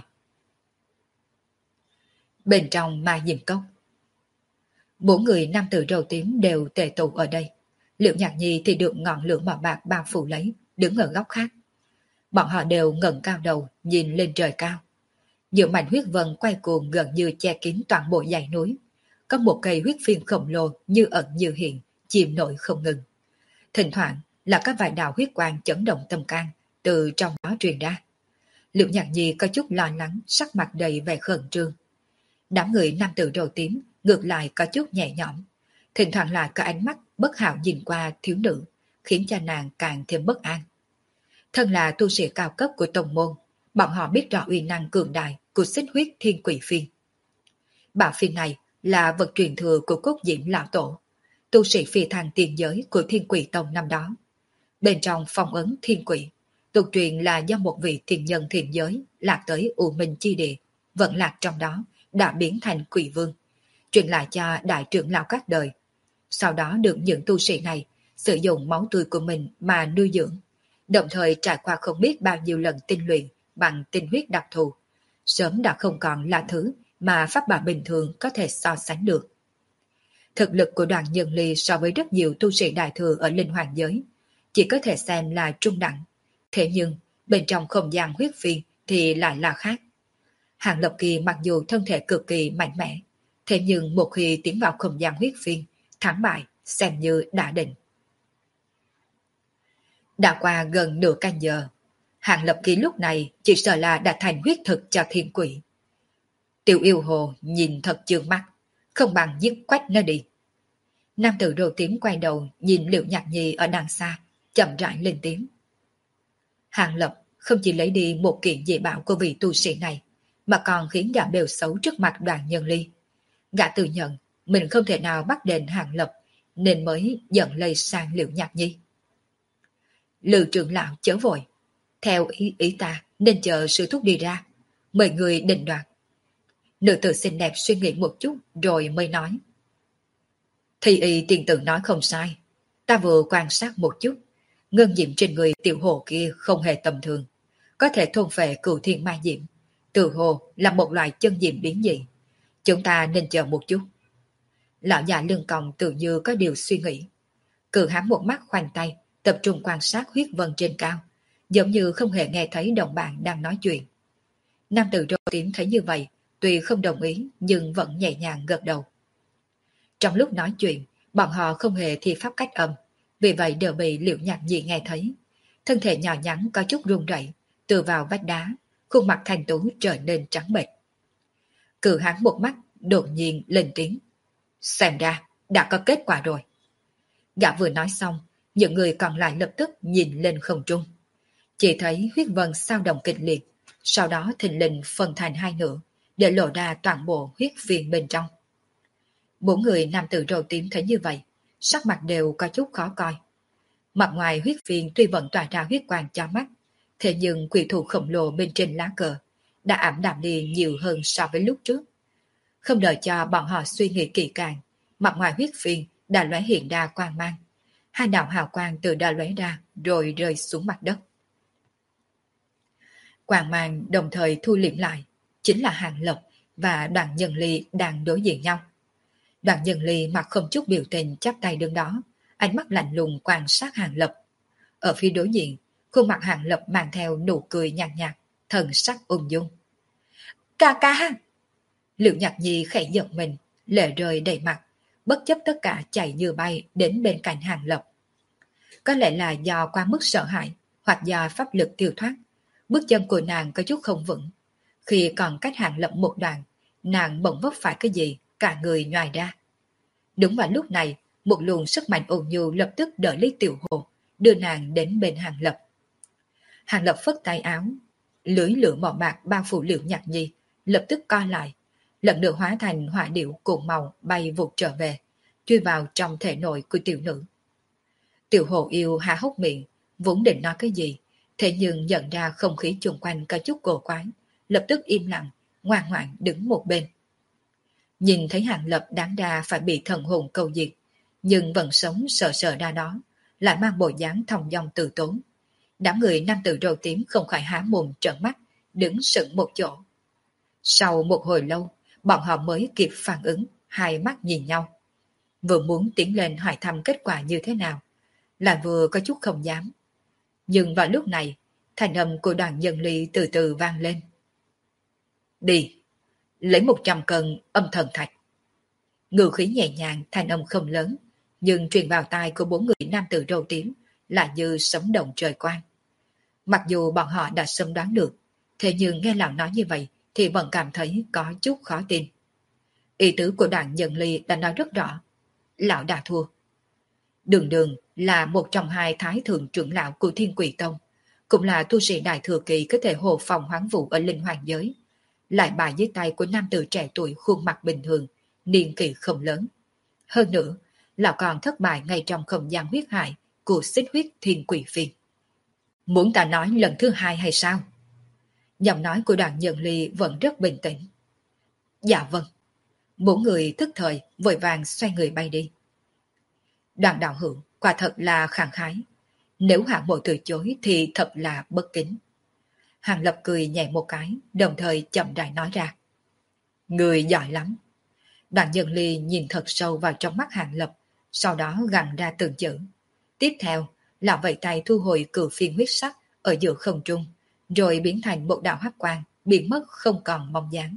Bên trong ma diệm cốc, bốn người nam tử râu tím đều tề tụ ở đây. Liễu Nhạc Nhi thì được ngọn lửa màu bạc bao phủ lấy, đứng ở góc khác. Bọn họ đều ngẩng cao đầu, nhìn lên trời cao. Giữa mảnh huyết vân quay cuồng gần như che kín toàn bộ dãy núi. Có một cây huyết phiên khổng lồ như ẩn như hiện, chìm nổi không ngừng. Thỉnh thoảng là các vài đạo huyết quang chấn động tâm can từ trong đó truyền ra. Liễu Nhạc Nhi có chút lo lắng, sắc mặt đầy vẻ khẩn trương. Đám người nam tử râu tím ngược lại có chút nhẹ nhõm. Thỉnh thoảng lại có ánh mắt bất hảo nhìn qua thiếu nữ, khiến cho nàng càng thêm bất an. Thân là tu sĩ cao cấp của tông môn, bọn họ biết rõ uy năng cường đại của xích huyết thiên quỷ phiên. Bảo phiên này là vật truyền thừa của cốt diễm lão tổ, tu sĩ phi thăng tiền giới của thiên quỷ tông năm đó. Bên trong phong ấn thiên quỷ, tục truyền là do một vị thiên nhân thiên giới lạc tới U Minh chi địa, vận lạc trong đó đã biến thành quỷ vương, truyền lại cho đại trưởng lão các đời. Sau đó được những tu sĩ này sử dụng máu tươi của mình mà nuôi dưỡng, đồng thời trải qua không biết bao nhiêu lần tinh luyện bằng tinh huyết đặc thù, sớm đã không còn là thứ mà pháp bảo bình thường có thể so sánh được. Thực lực của Đoàn Nhân Ly so với rất nhiều tu sĩ đại thừa ở linh hoàng giới chỉ có thể xem là trung đẳng, thế nhưng bên trong không gian huyết phiên thì lại là khác. Hàng Lập Kỳ mặc dù thân thể cực kỳ mạnh mẽ, thế nhưng một khi tiến vào không gian huyết phiên, thắng bại xem như đã định. Đã qua gần nửa canh giờ, Hàng Lập Kỳ lúc này chỉ sợ là đã thành huyết thực cho thiên quỷ. Tiểu yêu hồ nhìn thật chướng mắt, không bằng giết quách nó đi. Nam tử râu tím quay đầu nhìn Liễu Nhạc Nhi ở đằng xa, chậm rãi lên tiếng. Hàng Lập không chỉ lấy đi một kiện dị bảo của vị tu sĩ này, mà còn khiến gã bêu xấu trước mặt Đoàn Nhân Ly. Gã tự nhận mình không thể nào bắt đền Hàng Lập, nên mới giận lây sang Liễu Nhạc Nhi. Lư trưởng lão chớ vội, theo ý ta nên chờ sư thúc đi ra, mời người định đoạt. Nữ tử xinh đẹp suy nghĩ một chút rồi mới nói. Thì y tiền tử nói không sai, ta vừa quan sát một chút, ngân diệm trên người tiểu hồ kia không hề tầm thường, có thể thôn phệ cửu thiên ma diệm, tự hồ là một loại chân diệm biến dị. Chúng ta nên chờ một chút. Lão già lưng còng tự như có điều suy nghĩ. Cự hám một mắt khoanh tay, tập trung quan sát huyết vân trên cao, giống như không hề nghe thấy đồng bạn đang nói chuyện. Nam tử râu tím thấy như vậy, tuy không đồng ý nhưng vẫn nhẹ nhàng gật đầu. Trong lúc nói chuyện, bọn họ không hề thi pháp cách âm, vì vậy đều bị Liễu Nhạc Nhi nghe thấy. Thân thể nhỏ nhắn có chút run rẩy, tựa vào vách đá, khuôn mặt thanh tú trở nên trắng bệch. Cự hán một mắt đột nhiên lên tiếng. Xem ra đã có kết quả rồi. Gã vừa nói xong, những người còn lại lập tức nhìn lên không trung. Chỉ thấy huyết vân sao động kịch liệt, sau đó thình lình phân thành hai nửa, để lộ ra toàn bộ huyết phiên bên trong. Bốn người nam tử râu tím thấy như vậy, sắc mặt đều có chút khó coi. Mặt ngoài huyết phiên tuy vẫn tỏa ra huyết quang cho mắt, thế nhưng quỷ thủ khổng lồ bên trên lá cờ đã ảm đạm đi nhiều hơn so với lúc trước. Không đợi cho bọn họ suy nghĩ kỹ càng, mặt ngoài huyết phiên đã lóe hiện ra quang mang. Hai đạo hào quang từ đã lóe ra rồi rơi xuống mặt đất. Quang mang đồng thời thu liễm lại, chính là Hàng Lập và Đoàn Nhân Ly đang đối diện nhau. Đoàn Nhân Ly mặt không chút biểu tình chắp tay đứng đó, ánh mắt lạnh lùng quan sát Hàng Lập. Ở phía đối diện, khuôn mặt Hàng Lập mang theo nụ cười nhàn nhạt, thần sắc ung dung. Ca ca! Liễu Nhạc Nhi khẽ giật mình, lệ rơi đầy mặt, bất chấp tất cả chạy như bay đến bên cạnh Hàng Lập. Có lẽ là do quá mức sợ hãi, hoặc do pháp lực tiêu thoát, bước chân của nàng có chút không vững. Khi còn cách Hàng Lập một đoạn, nàng bỗng vấp phải cái gì, cả người nhoài ra. Đúng vào lúc này, một luồng sức mạnh ôn nhu lập tức đỡ lấy Tiểu Hồ, đưa nàng đến bên Hàng Lập. Hàng Lập phất tay áo, lưỡi lửa màu bạc bao phủ Liễu Nhạc Nhi, lập tức co lại, lần nữa hóa thành hỏa điệu cuộn màu bay vụt trở về, chui vào trong thể nội của tiểu nữ. Tiểu Hồ yêu há hốc miệng, vốn định nói cái gì, thế nhưng nhận ra không khí xung quanh có chút cổ quái, lập tức im lặng, ngoan ngoãn đứng một bên. Nhìn thấy Hàng Lập đáng ra phải bị thần hồn câu diệt, nhưng vẫn sống sợ sợ ra đó, lại mang bộ dáng thong dong từ tốn. Đám người nam tử râu tím không khỏi há mồm trợn mắt, đứng sững một chỗ. Sau một hồi lâu, bọn họ mới kịp phản ứng, hai mắt nhìn nhau. Vừa muốn tiến lên hỏi thăm kết quả như thế nào, lại vừa có chút không dám. Nhưng vào lúc này, thanh âm của Đoàn Nhân Ly từ từ vang lên. Đi, lấy 100 cân âm thần thạch. Ngữ khí nhẹ nhàng, thanh âm không lớn, nhưng truyền vào tai của 4 người nam tử râu tím là như sấm động trời quang. Mặc dù bọn họ đã sớm đoán được, thế nhưng nghe lão nói như vậy thì vẫn cảm thấy có chút khó tin. Ý tứ của Đoàn Nhân Ly đã nói rất rõ. Lão đã thua. Đường Đường là một trong hai thái thượng trưởng lão của Thiên Quỷ Tông, cũng là tu sĩ đại thừa kỳ có thể hộ phòng hoán vũ ở linh hoàng giới, lại bại dưới tay của nam tử trẻ tuổi khuôn mặt bình thường, niên kỷ không lớn. Hơn nữa, lão còn thất bại ngay trong không gian huyết hại của xích huyết Thiên Quỷ Phiên. Muốn ta nói lần thứ hai hay sao? Giọng nói của Đoàn Nhân Ly vẫn rất bình tĩnh. Dạ vâng. Bốn người tức thời vội vàng xoay người bay đi. Đoàn đạo hữu quả thật là khẳng khái. Nếu hạng mộ từ chối thì thật là bất kính. Hàng Lập cười nhẹ một cái, đồng thời chậm rãi nói ra. Người giỏi lắm. Đoàn Nhân Ly nhìn thật sâu vào trong mắt Hàng Lập, sau đó gằn ra từng chữ. Tiếp theo, lão vẫy tay thu hồi cửu phiên huyết sắc ở giữa không trung, rồi biến thành một đạo hắc quang, biến mất không còn bóng dáng.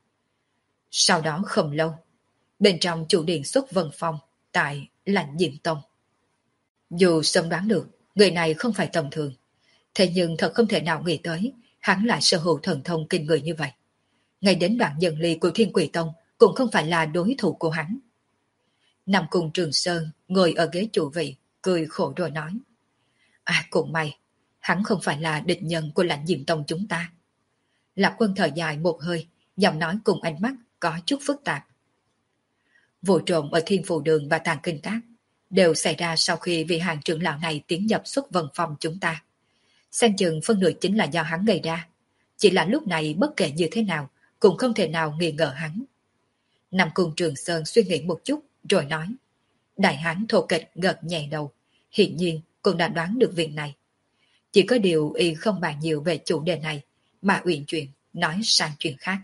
Sau đó không lâu, bên trong chủ điện xuất vân phong tại Lãnh Diệm Tông. Dù sớm đoán được người này không phải tầm thường, thế nhưng thật không thể nào nghĩ tới hắn lại sở hữu thần thông kinh người như vậy. Ngay đến Đoạn Nhân Ly của Thiên Quỷ Tông cũng không phải là đối thủ của hắn. Nam Cung Trường Sơn ngồi ở ghế chủ vị, cười khổ rồi nói. À cũng may, hắn không phải là địch nhân của Lãnh Diệm Tông chúng ta. Lạc Quân thở dài một hơi, giọng nói cùng ánh mắt có chút phức tạp. Vụ trộm ở Thiên Phù Đường và Tàng Kinh Các đều xảy ra sau khi vị hàng trưởng lão này tiến nhập xuất vân phòng chúng ta. Xem chừng phân nửa chính là do hắn gây ra. Chỉ là lúc này bất kể như thế nào cũng không thể nào nghi ngờ hắn. Nam Cung Trường Sơn suy nghĩ một chút rồi nói. Đại hán thô kịch gật nhẹ đầu, hiển nhiên cũng đã đoán được việc này. Chỉ có điều y không bàn nhiều về chủ đề này, mà uyển chuyển nói sang chuyện khác.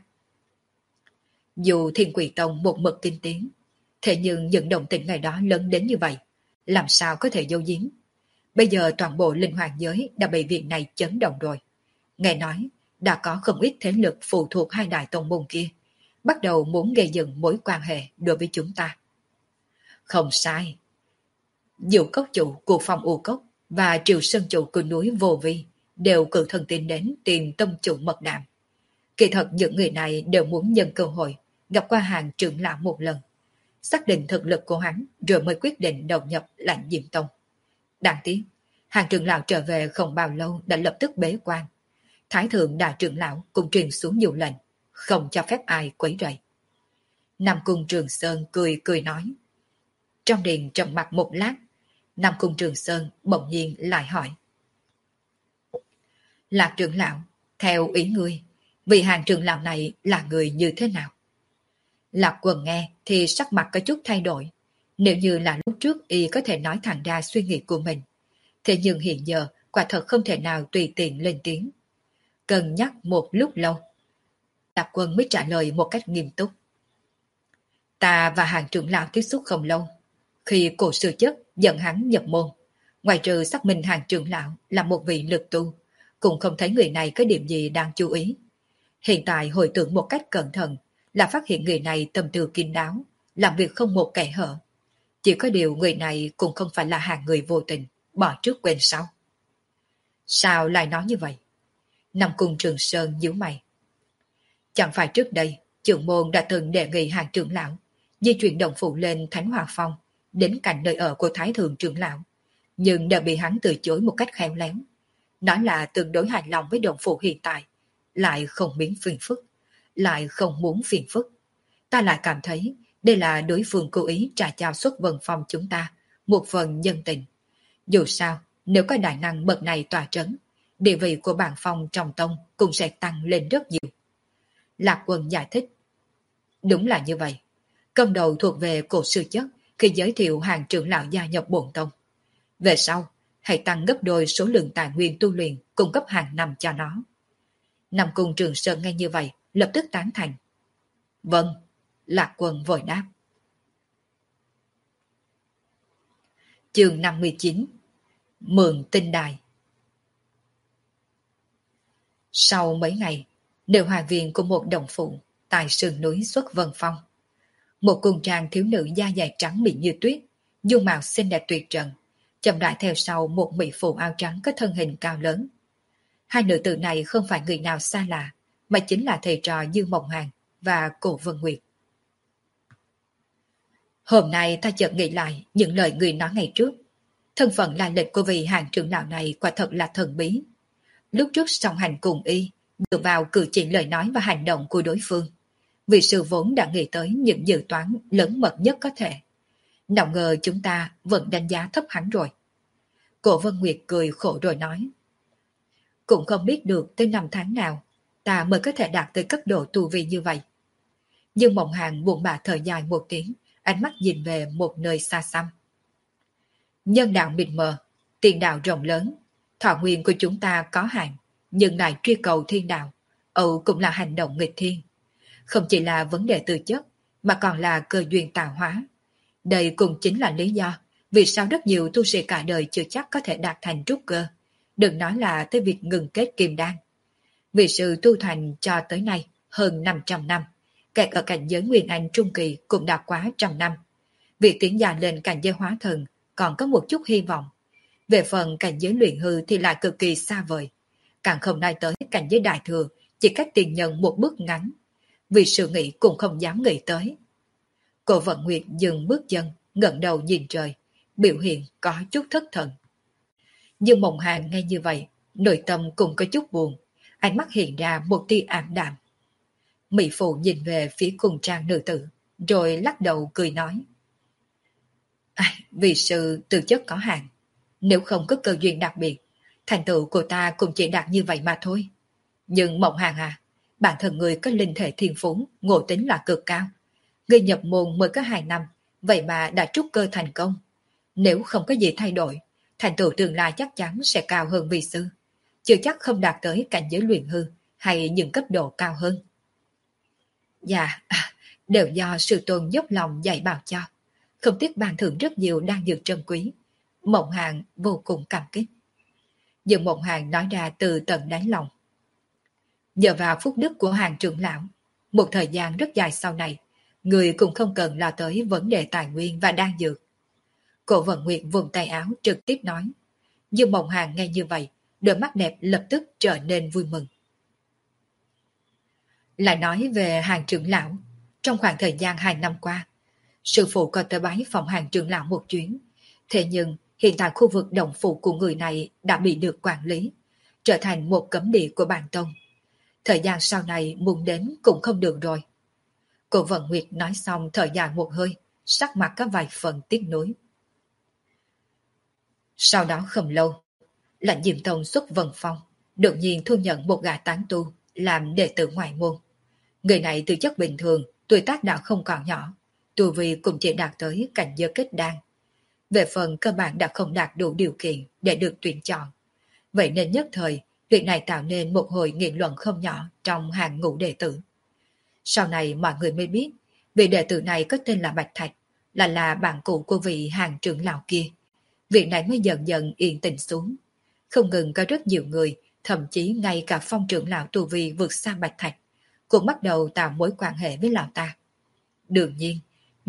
Dù Thiên Quỷ Tông một mực kinh tiến, thế nhưng những động tĩnh ngày đó lớn đến như vậy, làm sao có thể giấu giếm. Bây giờ toàn bộ linh hoàng giới đã bị việc này chấn động rồi. Nghe nói, đã có không ít thế lực phụ thuộc hai đại tông môn kia, bắt đầu muốn gây dựng mối quan hệ đối với chúng ta. Không sai. Diệu cốc chủ của phòng U Cốc và Triều Sơn chủ của núi Vô Vi đều cử thần tin đến tìm tông chủ mật đàm. Kỳ thật những người này đều muốn nhân cơ hội gặp qua hàng trưởng lão một lần, xác định thực lực của hắn rồi mới quyết định đầu nhập Lãnh Diệm Tông. Đáng tiếc, hàng trưởng lão trở về không bao lâu đã lập tức bế quan. Thái thượng đại trưởng lão cũng truyền xuống nhiều lệnh, không cho phép ai quấy rầy. Nam Cung Trường Sơn cười cười nói. Trong điện trầm mặc một lát, Nam Cung Trường Sơn bỗng nhiên lại hỏi. Lạc trưởng lão, theo ý ngươi, vị hàng trưởng lão này là người như thế nào? Lạc Quần nghe thì sắc mặt có chút thay đổi. Nếu như là lúc trước y có thể nói thẳng ra suy nghĩ của mình, thế nhưng hiện giờ quả thật không thể nào tùy tiện lên tiếng. Cân nhắc một lúc lâu, Lạc Quân mới trả lời một cách nghiêm túc. Ta và hàng trưởng lão tiếp xúc không lâu. Khi cổ sư chất dẫn hắn nhập môn, ngoài trừ xác minh hàng trưởng lão là một vị lực tu, cũng không thấy người này có điểm gì đáng chú ý. Hiện tại hồi tưởng một cách cẩn thận là phát hiện người này tâm tư kín đáo, làm việc không một kẻ hở. Chỉ có điều người này cũng không phải là hạng người vô tình, bỏ trước quên sau. Sao lại nói như vậy? Nam Cung Trường Sơn nhíu mày. Chẳng phải trước đây, trưởng môn đã từng đề nghị hàng trưởng lão di chuyển động phủ lên Thánh Hòa Phong, đến cạnh nơi ở của Thái Thượng trưởng lão, nhưng đã bị hắn từ chối một cách khéo léo. Nói là tương đối hài lòng với động phủ hiện tại, lại không biến phiền phức, lại không muốn phiền phức. Ta lại cảm thấy đây là đối phương cố ý trả trao xuất Vân Phong chúng ta một phần nhân tình. Dù sao, nếu có đại năng bậc này tỏa trấn, địa vị của bản phong trong tông cũng sẽ tăng lên rất nhiều. Lạc Quân giải thích. Đúng là như vậy. Công đầu thuộc về cổ sư chất khi giới thiệu hàng trưởng lão gia nhập bổn tông. Về sau, hãy tăng gấp đôi số lượng tài nguyên tu luyện cung cấp hàng năm cho nó. Nam Cung Trường Sơn nghe như vậy, lập tức tán thành. Vâng, Lạc Quân vội đáp. Chương 59. Mượn tinh đài. Sau mấy ngày, đều hòa viên của một đồng phụ tại sườn núi xuất Vân Phong. Một cung trang thiếu nữ da dày trắng mịn như tuyết, dung mạo xinh đẹp tuyệt trần, chậm rãi theo sau một mỹ phụ áo trắng có thân hình cao lớn. Hai nữ tử này không phải người nào xa lạ, mà chính là thầy trò Dương Mộng Hàn và Cổ Vân Nguyệt. Hôm nay ta chợt nghĩ lại những lời người nói ngày trước. Thân phận lai lịch của vị hàng trưởng lão này quả thật là thần bí. Lúc trước song hành cùng y, dựa vào cử chỉ lời nói và hành động của đối phương, vị sư vốn đã nghĩ tới những dự toán lớn mật nhất có thể. Nào ngờ chúng ta vẫn đánh giá thấp hắn rồi. Cổ Vân Nguyệt cười khổ rồi nói. Cũng không biết được tới năm tháng nào ta mới có thể đạt tới cấp độ tu vi như vậy. Nhưng Mộng Hàn buồn bã thở dài một tiếng, ánh mắt nhìn về một nơi xa xăm. Nhân đạo mịt mờ, tiền đạo rộng lớn, thọ nguyên của chúng ta có hạn, nhưng lại truy cầu thiên đạo, Âu cũng là hành động nghịch thiên. Không chỉ là vấn đề tư chất, mà còn là cơ duyên tạo hóa. Đây cũng chính là lý do vì sao rất nhiều tu sĩ cả đời chưa chắc có thể đạt thành trúc cơ. Đừng nói là tới việc ngừng kết kim đan. Vì sự tu thành cho tới nay hơn 500 năm, kẹt ở cảnh giới Nguyên Anh Trung Kỳ cũng đã quá 100 năm. Việc tiến dài lên cảnh giới hóa thần còn có một chút hy vọng. Về phần cảnh giới luyện hư thì lại cực kỳ xa vời. Càng không nói tới cảnh giới đại thừa, chỉ cách tiền nhân một bước ngắn. Vì sự nghĩ cũng không dám nghĩ tới. Cô Vận Nguyệt dừng bước chân, ngẩng đầu nhìn trời, biểu hiện có chút thất thần. Nhưng Mộng Hàn nghe như vậy, nội tâm cũng có chút buồn, ánh mắt hiện ra một tia ảm đạm. Mỹ phụ nhìn về phía cùng trang nữ tử, rồi lắc đầu cười nói. Vì sự tư chất có hạn, nếu không có cơ duyên đặc biệt, thành tựu của ta cũng chỉ đạt như vậy mà thôi. Nhưng Mộng Hàn à, bản thân người có linh thể thiên phú, ngộ tính là cực cao. Người nhập môn mới có 2 năm, vậy mà đã trúc cơ thành công. Nếu không có gì thay đổi, thành tựu tương lai chắc chắn sẽ cao hơn vi sư. Chưa chắc không đạt tới cảnh giới luyện hư hay những cấp độ cao hơn. Dạ, đều do sư tôn dốc lòng dạy bảo cho. Không tiếc ban thưởng rất nhiều đan dược trân quý. Mộng Hàn vô cùng cảm kích. Nhưng Mộng Hàn nói ra từ tận đáy lòng. Nhờ vào phúc đức của Hàng trưởng lão, một thời gian rất dài sau này, người cũng không cần lo tới vấn đề tài nguyên và đan dược. Cổ Vận Nguyệt vùng tay áo trực tiếp nói. Nhưng Mộng Hàn nghe như vậy, đôi mắt đẹp lập tức trở nên vui mừng. Lại nói về Hàng trưởng lão, trong khoảng thời gian 2 năm qua, sư phụ có tới bái phòng Hàng trưởng lão một chuyến. Thế nhưng hiện tại khu vực động phủ của người này đã bị được quản lý, trở thành một cấm địa của bản tông. Thời gian sau này muốn đến cũng không được rồi. Cô Vận Nguyệt nói xong thở dài một hơi, sắc mặt có vài phần tiếc nuối. Sau đó không lâu, Lãnh Diệm Tông xuất Vân Phong, đột nhiên thu nhận một gã tán tu làm đệ tử ngoại môn. Người này từ chất bình thường, tuổi tác đã không còn nhỏ, tu vi cũng chỉ đạt tới cảnh giới kết đan. Về phần cơ bản đã không đạt đủ điều kiện để được tuyển chọn. Vậy nên nhất thời, việc này tạo nên một hồi nghị luận không nhỏ trong hàng ngũ đệ tử. Sau này mọi người mới biết, vị đệ tử này có tên là Bạch Thạch, là bạn cũ của vị Hàng trưởng lão kia. Việc này mới dần dần yên tĩnh xuống. Không ngừng có rất nhiều người, thậm chí ngay cả Phong trưởng lão tu vi vượt xa Bạch Thạch, cũng bắt đầu tạo mối quan hệ với lão ta. Đương nhiên,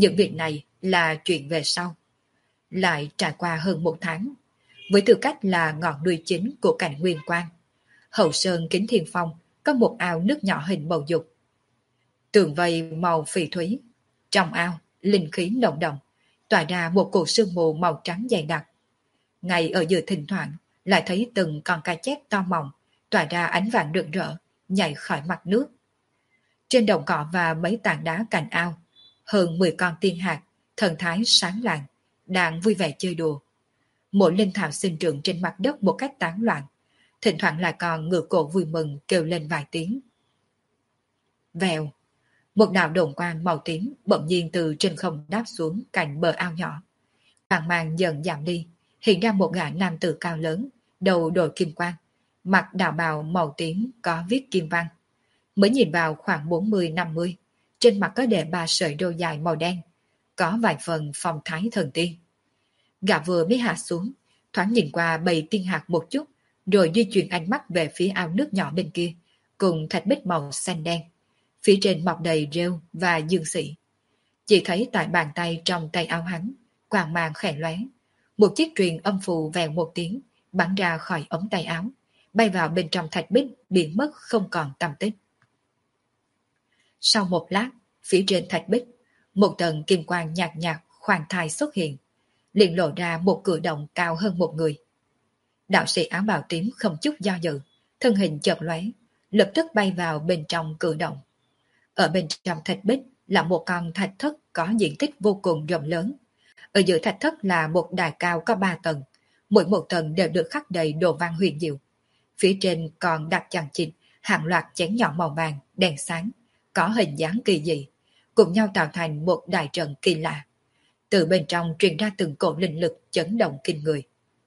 Những việc này là chuyện về sau. Lại trải qua hơn 1 tháng, với tư cách là ngọn núi chính của cảnh Nguyên Quang, hậu sơn Kính Thiên Phong có một ao nước nhỏ hình bầu dục. Tường vây màu phỉ thúy, trong ao linh khí nồng đậm, tỏa ra một cột sương mù màu trắng dày đặc. Ngay ở giữa thỉnh thoảng lại thấy từng con cá chép to mọng tỏa ra ánh vàng rực rỡ nhảy khỏi mặt nước. Trên đồng cỏ và mấy tảng đá cạnh ao, hơn 10 con tiên hạc thần thái sáng lạng đang vui vẻ chơi đùa. Mỗi linh thảo sinh trưởng trên mặt đất một cách tán loạn, thỉnh thoảng lại còn ngửa cổ vui mừng kêu lên vài tiếng. Vèo, một đạo đồn quang màu tím bỗng nhiên từ trên không đáp xuống cạnh bờ ao nhỏ. Quang mang dần giảm đi, hiện ra một gã nam tử cao lớn, đầu đội kim quang, mặc đạo bào màu tím có viết kim văn. Mới nhìn vào khoảng 40-50, trên mặt có để 3 sợi râu dài màu đen, có vài phần phong thái thần tiên. Gã vừa mới hạ xuống, thoáng nhìn qua bầy tiên hạc một chút, rồi di chuyển ánh mắt về phía ao nước nhỏ bên kia, cùng thạch bích màu xanh đen. Phía trên mọc đầy rêu và dương xị. Chỉ thấy tại bàn tay trong tay áo hắn, quang mang khẽ lóe, một chiếc truyền âm phù vèo một tiếng, bắn ra khỏi ống tay áo, bay vào bên trong thạch bích, biến mất không còn tăm tích. Sau một lát, phía trên thạch bích, một tầng kim quang nhạt nhạt khoan thai xuất hiện, liền lộ ra một cửa động cao hơn một người. Đạo sĩ áo bào tím không chút do dự, thân hình chợt lóe, lập tức bay vào bên trong cửa động. Ở bên trong thạch bích là một con thạch thất có diện tích vô cùng rộng lớn. Ở giữa thạch thất là một đài cao có 3 tầng, mỗi một tầng đều được khắc đầy đồ văn huyền diệu. Phía trên còn đặt chằng chịt hàng loạt chén nhỏ màu vàng, đèn sáng, có hình dáng kỳ dị, cùng nhau tạo thành một đại trận kỳ lạ. Từ bên trong truyền ra từng cổ linh lực chấn động kinh người.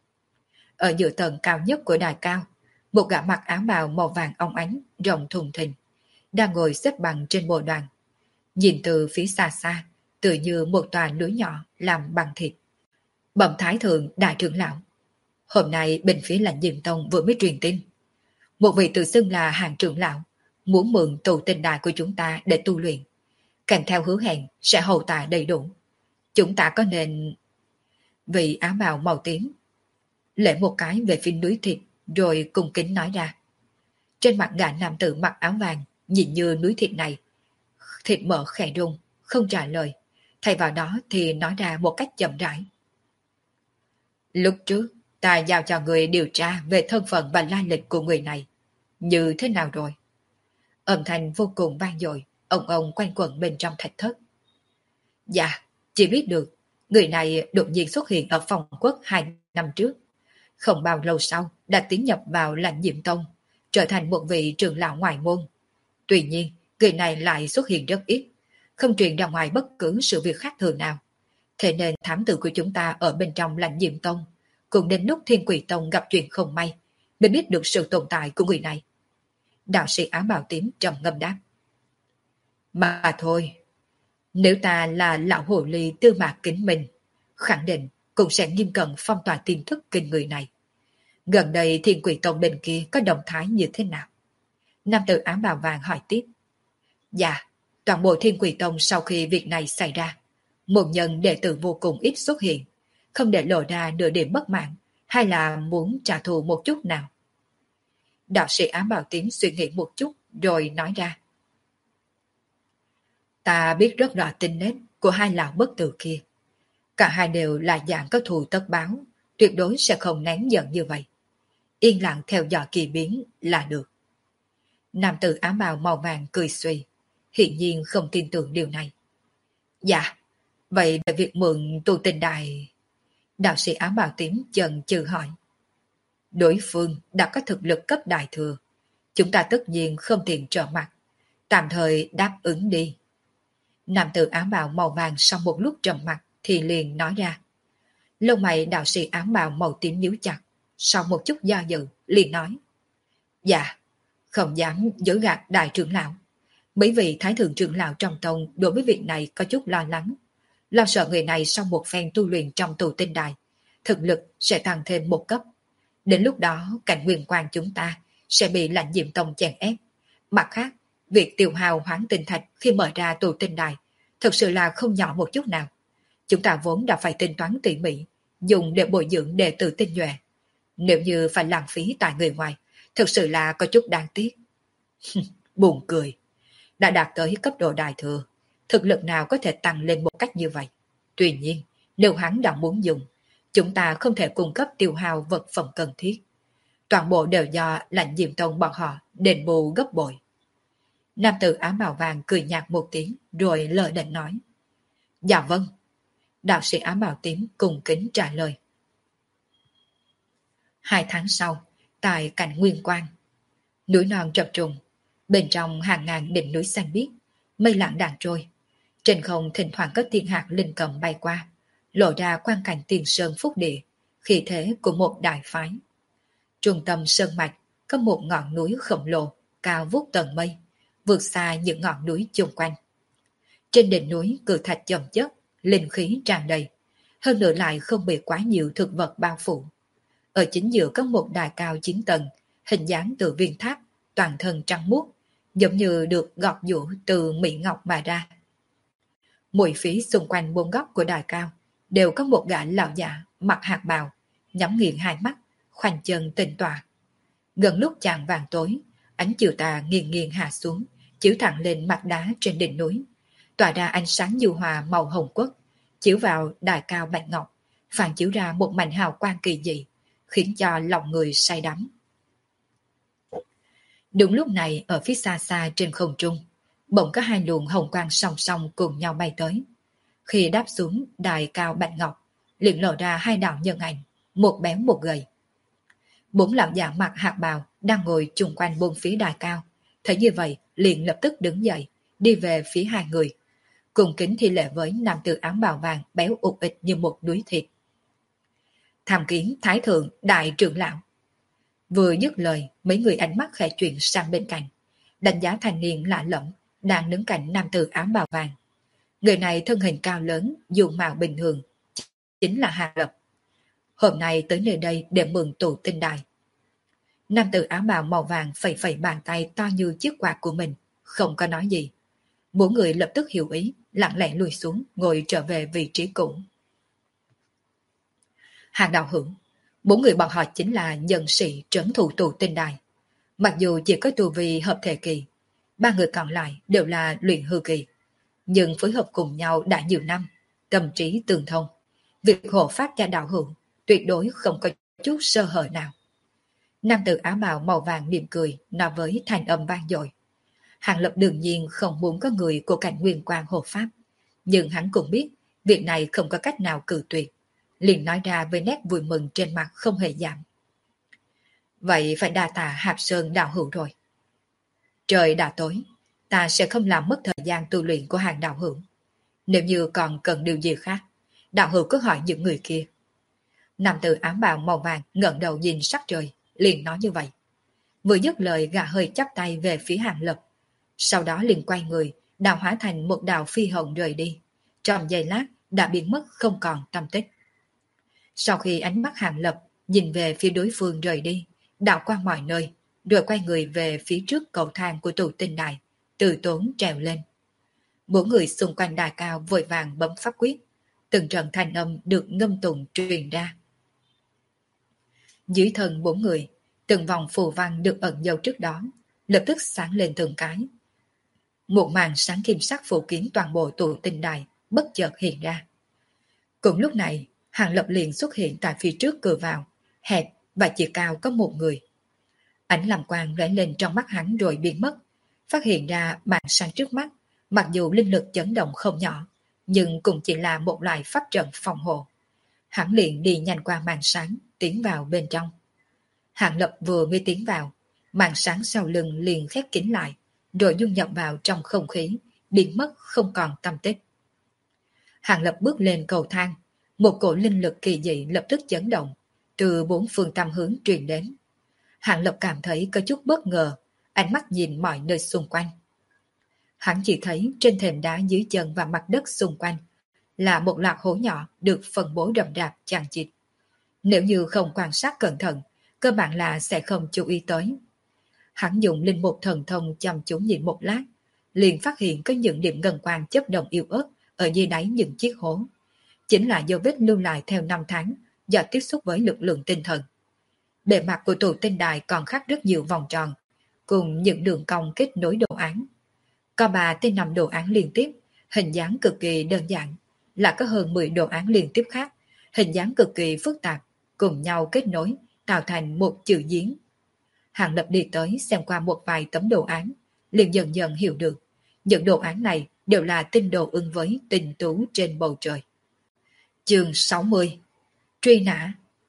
Ở giữa tầng cao nhất của đài cao, một gã mặc áo bào màu vàng óng ánh, rộng thùng thình, đang ngồi xếp bằng trên bồ đoàn. Nhìn từ phía xa xa, tựa như một tòa núi nhỏ làm bằng thịt. Bẩm Thái Thượng Đại trưởng lão, hôm nay bên phía Lãnh Diệm Tông vừa mới truyền tin. Một vị tự xưng là Hàng trưởng lão, muốn mượn tù tinh đài của chúng ta để tu luyện. Kèm theo hứa hẹn sẽ hầu tạ đầy đủ. Chúng ta có nên... Vị áo bào màu tím lễ một cái về phía núi thịt, rồi cung kính nói ra. Trên mặt gã nam tử mặc áo vàng, nhìn như núi thịt này, thịt mỡ khẽ rung, không trả lời, thay vào đó thì nói ra một cách chậm rãi. Lúc trước, ta giao cho người điều tra về thân phận và lai lịch của người này. Như thế nào rồi? Âm thanh vô cùng vang dội, ông quanh quẩn bên trong thạch thất. Dạ, chỉ biết được, người này đột nhiên xuất hiện ở phòng quốc 2 năm trước. Không bao lâu sau, đã tiến nhập vào Lãnh Diệm Tông, trở thành một vị trưởng lão ngoại môn. Tuy nhiên, người này lại xuất hiện rất ít, không truyền ra ngoài bất cứ sự việc khác thường nào. Thế nên thám tử của chúng ta ở bên trong Lãnh Diệm Tông, cũng đến lúc Thiên Quỷ Tông gặp chuyện không may, mới biết được sự tồn tại của người này. Đạo sĩ áo bào tím trầm ngâm đáp. Mà thôi, nếu ta là lão hồ ly Tư Mạc Kính Minh, khẳng định cũng sẽ nghiêm cẩn phong tỏa tin tức kinh người này. Gần đây Thiên Quỷ Tông bên kia có động thái như thế nào? Nam tử áo bào vàng hỏi tiếp. Dạ, toàn bộ Thiên Quỷ Tông sau khi việc này xảy ra, một nhân đệ tử vô cùng ít xuất hiện, không để lộ ra nửa điểm bất mãn hay là muốn trả thù một chút nào. Đạo sĩ áo bào tím suy nghĩ một chút rồi nói ra. Ta biết rất rõ tính nết của hai lão bất tử kia. Cả hai đều là dạng có thù tất báo, tuyệt đối sẽ không nén giận như vậy. Yên lặng theo dõi kỳ biến là được. Nam tử áo bào màu vàng cười suy, hiển nhiên không tin tưởng điều này. Dạ, vậy về việc mượn tu tinh đài... Đạo sĩ áo bào tím chần chừ hỏi. Đối phương đã có thực lực cấp đại thừa, chúng ta tất nhiên không tiện trở mặt, tạm thời đáp ứng đi. Nam tử áo bào màu vàng sau một lúc trầm mặt thì liền nói ra. Lông mày đạo sĩ áo bào màu tím nhíu chặt, sau một chút do dự liền nói. Dạ, không dám dối gạt đại trưởng lão. Mấy vị thái thượng trưởng lão trong tông đối với việc này có chút lo lắng, lo sợ người này sau một phen tu luyện trong tù tinh đài, thực lực sẽ tăng thêm một cấp. Đến lúc đó cảnh Nguyên Quang chúng ta sẽ bị Lãnh Diệm Tông chèn ép. Mặt khác, việc tiêu hao hoán tinh thạch khi mở ra tù tinh đài thực sự là không nhỏ một chút nào. Chúng ta vốn đã phải tính toán tỉ mỉ, dùng để bồi dưỡng đệ tử tinh nhuệ. Nếu như phải lãng phí tại người ngoài, thực sự là có chút đáng tiếc. Buồn cười. Đã đạt tới cấp độ đại thừa, thực lực nào có thể tăng lên một cách như vậy. Tuy nhiên, nếu hắn đã muốn dùng, chúng ta không thể cung cấp tiêu hao vật phẩm cần thiết. Toàn bộ đều do Lãnh Diệm Tông bọn họ đền bù gấp bội. Nam tử áo bào vàng cười nhạt một tiếng rồi lờ đệnh nói. Dạ vâng. Đạo sĩ áo bào tím cùng kính trả lời. 2 tháng sau, tại cảnh Nguyên Quang, núi non chập trùng, bên trong hàng ngàn đỉnh núi xanh biếc, mây lặng đàn trôi. Trên không thỉnh thoảng có thiên hạt linh cầm bay qua, lộ ra quang cảnh tiền sơn phúc địa, khí thế của một đại phái. Trung tâm sơn mạch có một ngọn núi khổng lồ, cao vút tầng mây, vượt xa những ngọn núi chung quanh. Trên đỉnh núi cự thạch chồng chất, linh khí tràn đầy, hơn nữa lại không bị quá nhiều thực vật bao phủ. Ở chính giữa có một đài cao 9 tầng, hình dáng từ viên tháp, toàn thân trắng muốt, giống như được gọt giũa từ mỹ ngọc mà ra. Mỗi phía xung quanh 4 góc của đài cao đều có một gã lão giả mặc hạt bào, nhắm nghiền hai mắt, khoanh chân tĩnh tọa. Gần lúc chạng vàng tối, ánh chiều tà nghiêng nghiêng hạ xuống, chiếu thẳng lên mặt đá trên đỉnh núi, tỏa ra ánh sáng nhu hòa màu hồng quất, chiếu vào đài cao bạch ngọc, phản chiếu ra một mảnh hào quang kỳ dị, khiến cho lòng người say đắm. Đúng lúc này, ở phía xa xa trên không trung, bỗng có 2 luồng hồng quang song song cùng nhau bay tới. Khi đáp xuống đài cao bạch ngọc, liền lộ ra 2 đạo nhân ảnh, một béo một gầy. 4 lão giả mặc hạt bào đang ngồi chung quanh 4 phía đài cao, thấy như vậy liền lập tức đứng dậy, đi về phía 2 người, cùng kính thi lễ với nam tử áo bào vàng béo ụt ịch như một núi thịt. Tham kiến Thái thượng đại trưởng lão. Vừa dứt lời, mấy người ánh mắt khẽ chuyển sang bên cạnh, đánh giá thanh niên lạ lẫm đang đứng cạnh nam tử áo bào vàng. Người này thân hình cao lớn, dung mạo bình thường, chính là Hàng Lập. Hôm nay tới nơi đây để mừng tụ tinh đài. Nam tử áo bào màu vàng phẩy phẩy bàn tay to như chiếc quạt của mình, không có nói gì. 4 người lập tức hiểu ý, lặng lẽ lùi xuống, ngồi trở về vị trí cũ. Hàng đạo hữu, 4 người bọn họ chính là nhân sĩ trấn thủ tụ tinh đài. Mặc dù chỉ có tu vi hợp thể kỳ, 3 người còn lại đều là luyện hư kỳ, nhưng phối hợp cùng nhau đã nhiều năm, tâm trí tương thông. Việc hộ pháp cho đạo hữu tuyệt đối không có chút sơ hở nào. Nam tử áo bào màu vàng mỉm cười, nói với thanh âm vang dội. Hàng Lập đương nhiên không muốn có người của cảnh Nguyên Quang hộ pháp, nhưng hắn cũng biết việc này không có cách nào cự tuyệt, liền nói ra với nét vui mừng trên mặt không hề giảm. Vậy phải đa tạ Hạp Sơn đạo hữu rồi. Trời đã tối, ta sẽ không làm mất thời gian tu luyện của Hàng đạo hữu. Nếu như còn cần điều gì khác, đạo hữu cứ hỏi những người kia. Nam tử áo bào màu vàng ngẩng đầu nhìn sắc trời, liền nói như vậy. Vừa dứt lời, gã hơi chắp tay về phía Hàng Lập, sau đó liền quay người, đạo hóa thành một đạo phi hồng rời đi. Trong giây lát đã biến mất không còn tăm tích. Sau khi ánh mắt Hàng Lập nhìn về phía đối phương rời đi, đạo qua mọi nơi, rồi quay người về phía trước cầu thang của tụ tinh đài, từ tốn trèo lên. 4 người xung quanh đài cao vội vàng bấm pháp quyết, từng trận thanh âm được ngâm tụng truyền ra. Dưới thân 4 người, từng vòng phù văn được ẩn dấu trước đó, lập tức sáng lên từng cái. Một màn sáng kim sắc phủ kín toàn bộ tụ tinh đài, bất chợt hiện ra. Cùng lúc này, Hàng Lập liền xuất hiện tại phía trước cửa vào, hẹp và chỉ cao có một người. Ánh làm quang lóe lên trong mắt hắn rồi biến mất, phát hiện ra màn sáng trước mắt, mặc dù linh lực chấn động không nhỏ, nhưng cũng chỉ là một loại pháp trận phòng hộ. Hắn liền đi nhanh qua màn sáng, tiến vào bên trong. Hàng Lập vừa mới tiến vào, màn sáng sau lưng liền khép kín lại, rồi dung nhập vào trong không khí, biến mất không còn tăm tích. Hàng Lập bước lên cầu thang, một cổ linh lực kỳ dị lập tức chấn động, từ 4 phương tám hướng truyền đến. Hàng Lập cảm thấy có chút bất ngờ, ánh mắt nhìn mọi nơi xung quanh. Hắn chỉ thấy trên thềm đá dưới chân và mặt đất xung quanh là một loạt hố nhỏ được phân bố rậm rạp chằng chịt. Nếu như không quan sát cẩn thận, cơ bản là sẽ không chú ý tới. Hắn dùng linh mục thần thông chăm chú nhìn một lát, liền phát hiện có những điểm ngân quang chớp động yếu ớt ở dưới đáy những chiếc hố. Chính là dấu vết lưu lại theo năm tháng do tiếp xúc với lực lượng tinh thần. Bề mặt của tụ tinh đài còn khắc rất nhiều vòng tròn, cùng những đường cong kết nối đồ án. Có 3 tới 5 đồ án liên tiếp, hình dáng cực kỳ đơn giản, là có hơn 10 đồ án liên tiếp khác, hình dáng cực kỳ phức tạp, cùng nhau kết nối, tạo thành một chữ giếng. Hàng Lập đi tới xem qua một vài tấm đồ án, liền dần dần hiểu được, những đồ án này đều là tinh đồ ưng với tinh tú trên bầu trời. Chương 60. Truy nã.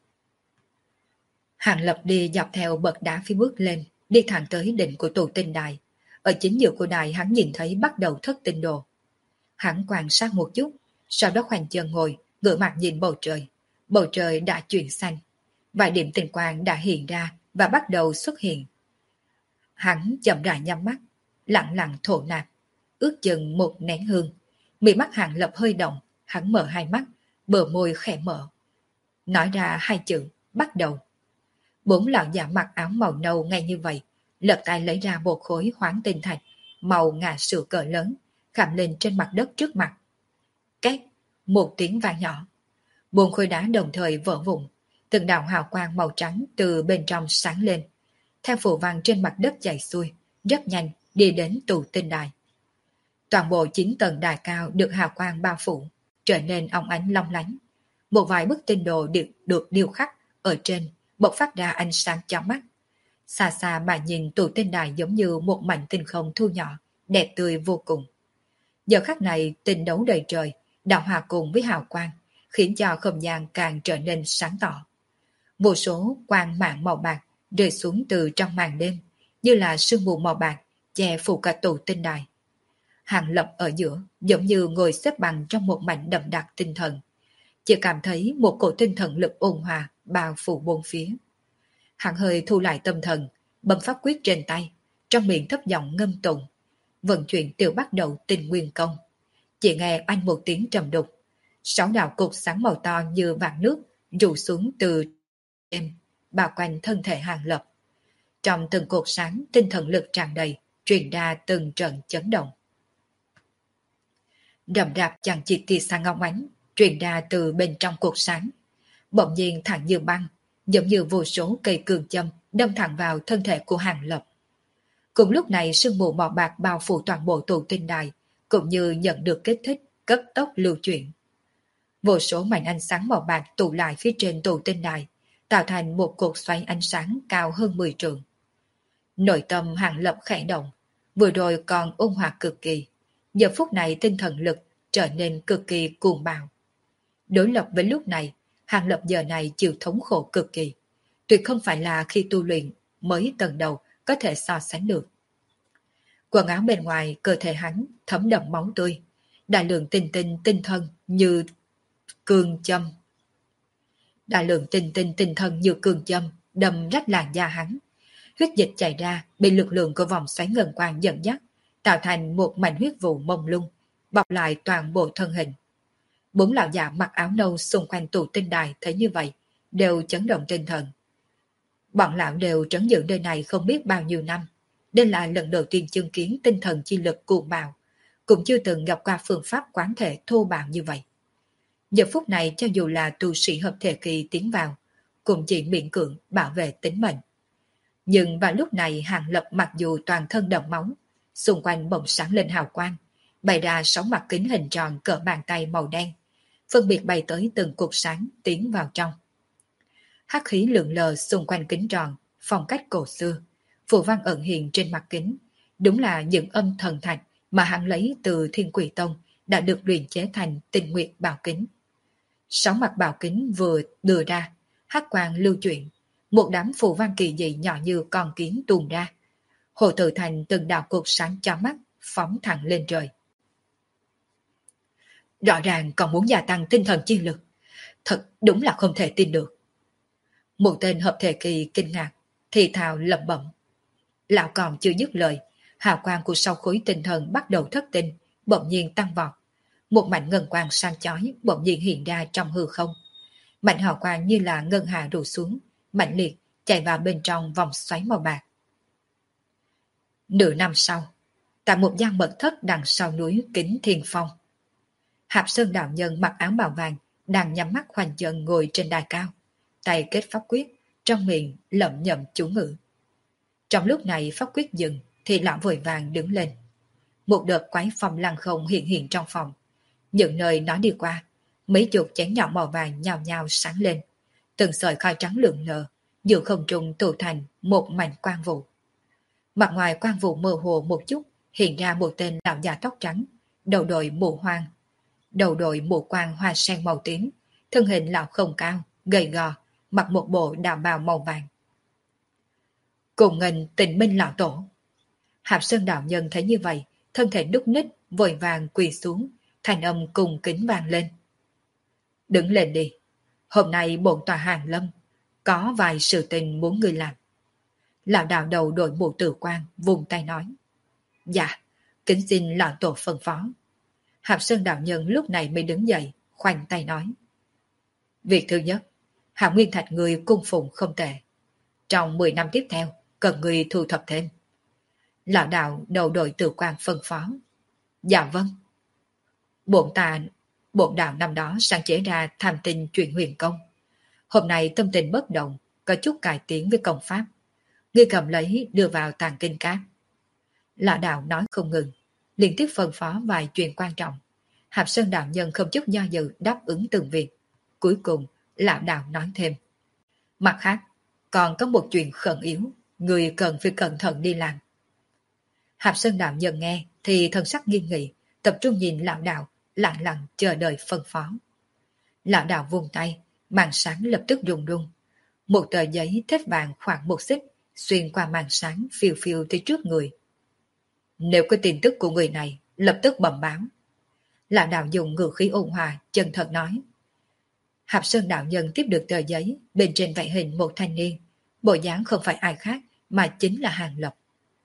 Hàng Lập đi dọc theo bậc đá phía bước lên, đi thẳng tới đỉnh của tụ tinh đài. Ở chính giữa của đài hắn nhìn thấy bắt đầu thất tinh đồ. Hắn quan sát một chút, sau đó khoanh chân ngồi, ngửa mặt nhìn bầu trời. Bầu trời đã chuyển xanh, vài điểm tinh quang đã hiện ra và bắt đầu xuất hiện. Hắn chậm rãi nhắm mắt, lặng lặng thổ nạp, ước chừng một nén hương. Mí mắt Hàng Lập hơi động, hắn mở hai mắt, bờ môi khẽ mở, nói ra hai chữ bắt đầu. 4 lão giả mặc áo màu nâu ngay như vậy, lật tay lấy ra một khối hoáng tinh thạch màu ngà sữa cỡ lớn, khảm lên trên mặt đất trước mặt. Két, một tiếng vang nhỏ, 4 khối đá đồng thời vỡ vụn, từng đạo hào quang màu trắng từ bên trong sáng lên, theo phù văn trên mặt đất chảy xuôi, rất nhanh đi đến tụ tinh đài. Toàn bộ 9 tầng đài cao được hào quang bao phủ, trở nên óng ánh long lánh. Một vài bức tinh đồ được điêu khắc ở trên bộc phát ra ánh sáng chói mắt. Xa xa mà nhìn tụ tinh đài giống như một mảnh tinh không thu nhỏ, đẹp tươi vô cùng. Giờ khắc này tinh đấu đầy trời, đạo hòa cùng với hào quang, khiến cho không gian càng trở nên sáng tỏ. Vô số quang mạng màu bạc rơi xuống từ trong màn đêm, như là sương mù màu bạc che phủ cả tụ tinh đài. Hàng Lập ở giữa giống như ngồi xếp bằng trong một mảnh đậm đặc tinh thần, chỉ cảm thấy một cổ tinh thần lực ôn hòa bao phủ bốn phía. Hắn hơi thu lại tâm thần, bấm pháp quyết trên tay, trong miệng thấp giọng ngâm tụng, vận chuyển tiểu bắt đầu tinh nguyên công. Chỉ nghe anh một tiếng trầm đục, 6 đạo cột sáng màu to như vạc nước rủ xuống từ đêm, bao quanh thân thể Hàng Lập. Trong từng cột sáng tinh thần lực tràn đầy, truyền ra từng trận chấn động. Rậm rạp chẳng chỉ tia sáng ngọc ánh truyền ra từ bên trong cột sáng, bỗng nhiên thẳng như băng, giống như vô số cây cương châm đâm thẳng vào thân thể của Hàng Lập. Cùng lúc này sương mù màu bạc bao phủ toàn bộ tụ tinh đài, cũng như nhận được kích thích, cấp tốc lưu chuyển. Vô số mảnh ánh sáng màu bạc tụ lại phía trên tụ tinh đài, tạo thành một cột xoáy ánh sáng cao hơn 10 trượng. Nội tâm Hàng Lập khẽ động, vừa rồi còn ôn hòa cực kỳ, giờ phút này tinh thần lực trở nên cực kỳ cuồng bạo. Đối lập với lúc này, Hàng Lập giờ này chịu thống khổ cực kỳ, tuyệt không phải là khi tu luyện mới tầng đầu có thể so sánh được. Quần áo bên ngoài cơ thể hắn thấm đậm máu tươi, đại lượng tinh thần như cương châm. Đại lượng tinh thần như cương châm đâm rách làn da hắn. Huyết dịch chảy ra bị lực lượng của vòng xoáy ngân quang dẫn dắt, tạo thành một mảnh huyết vụ mông lung, bọc lại toàn bộ thân hình. 4 lão già mặc áo nâu xung quanh tụ tinh đài thấy như vậy, đều chấn động tinh thần. Bọn lão đều trấn giữ nơi này không biết bao nhiêu năm. Đây là lần đầu tiên chứng kiến tinh thần chi lực cuồng bạo, cũng chưa từng gặp qua phương pháp quán thể thô bạo như vậy. Giờ phút này cho dù là tu sĩ hợp thể kỳ tiến vào, cũng chỉ miễn cưỡng bảo vệ tính mệnh. Nhưng vào lúc này Hàng Lập mặc dù toàn thân đẫm máu, xung quanh bỗng sáng lên hào quang, bày ra 6 mặt kính hình tròn cỡ bàn tay màu đen, phân biệt bay tới từng cột sáng tiến vào trong. Hắc khí lượn lờ xung quanh kính tròn, phong cách cổ xưa, phù văn ẩn hiện trên mặt kính, đúng là những âm thần thạch mà hắn lấy từ Thiên Quỷ Tông đã được luyện chế thành Tinh Nguyệt bảo kính. 6 mặt bảo kính vừa đưa ra, hắc quang lưu chuyển, một đám phù văn kỳ dị nhỏ như con kiến tuôn ra, hội tụ thành từng đạo cột sáng chói mắt phóng thẳng lên trời. Rõ ràng còn muốn gia tăng tinh thần chi lực, thật đúng là không thể tin được. Một tên hợp thể kỳ kinh ngạc, thì thào lẩm bẩm. Lão còn chưa dứt lời, hào quang của 6 khối tinh thần bắt đầu thất tinh, bỗng nhiên tăng vọt. Một mảnh ngân quang sáng chói bỗng nhiên hiện ra trong hư không. Mảnh hào quang như là ngân hà đổ xuống, mãnh liệt chạy vào bên trong vòng xoáy màu bạc. Nửa năm sau, tại một gian mật thất đằng sau núi Kính Thiên Phong, Hạp Sơn đạo nhân mặc áo bào vàng, đang nhắm mắt khoanh chân ngồi trên đài cao, tay kết pháp quyết, trong miệng lẩm nhẩm chú ngữ. Trong lúc này pháp quyết dừng, thì lão vội vàng đứng lên. Một đợt quái phong lăng không hiện hiện trong phòng. Những nơi nó đi qua, mấy chục chén nhỏ màu vàng nhào nhào sáng lên. Từng sợi khói trắng lượn lờ, giữa không trung tụ thành một mảnh quang vụ. Mặt ngoài quang vụ mơ hồ một chút, hiện ra một tên lão già tóc trắng, đầu đội mũ hoang. Đầu đội mũ quang hoa sen màu tím, thân hình lão không cao, gầy gò, mặc một bộ đạo bào màu vàng. Cùng nghênh Tịnh Minh lão tổ. Hạp Sơn đạo nhân thấy như vậy, thân thể núc ních, vội vàng quỳ xuống, thanh âm cùng kính vang lên. Đứng lên đi, hôm nay bổn tòa Hàng Lâm, có vài sự tình muốn ngươi làm. Lão đạo đầu đội mũ tử quan, vùng tay nói. Dạ, kính xin lão tổ phân phó. Hạp Sơn đạo nhân lúc này mới đứng dậy, khoanh tay nói. Việc thứ nhất, Hạ Nguyên Thạch người cung phụng không tệ. Trong 10 năm tiếp theo, cần người thu thập thêm. Lão đạo đầu đội tử quan phân phó. Dạ vâng. Bổn đạo năm đó sáng chế ra tham tinh chuyện huyền công. Hôm nay tâm tình bất động, có chút cải tiến với công pháp. Ngươi cầm lấy đưa vào tàng kinh cát. Lão đạo nói không ngừng, liên tiếp phân phó vài chuyện quan trọng. Hạp Sơn đạo nhân không chút do dự đáp ứng từng việc. Cuối cùng, lão đạo nói thêm. Mặt khác, còn có một chuyện khẩn yếu, người cần phải cẩn thận đi làm. Hạp Sơn đạo nhân nghe thì thần sắc nghiêm nghị, tập trung nhìn lão đạo, lặng lặng chờ đợi phân phó. Lão đạo vung tay, màn sáng lập tức rung rung. Một tờ giấy thép vàng khoảng một xích xuyên qua màn sáng phiêu phiêu tới trước người. Nếu có tin tức của người này, lập tức bẩm báo. Lão đạo dùng ngữ khí ôn hòa, chân thật nói. Hạp Sơn đạo nhân tiếp được tờ giấy, bên trên vẽ hình một thanh niên, bộ dáng không phải ai khác mà chính là Hàng Lập.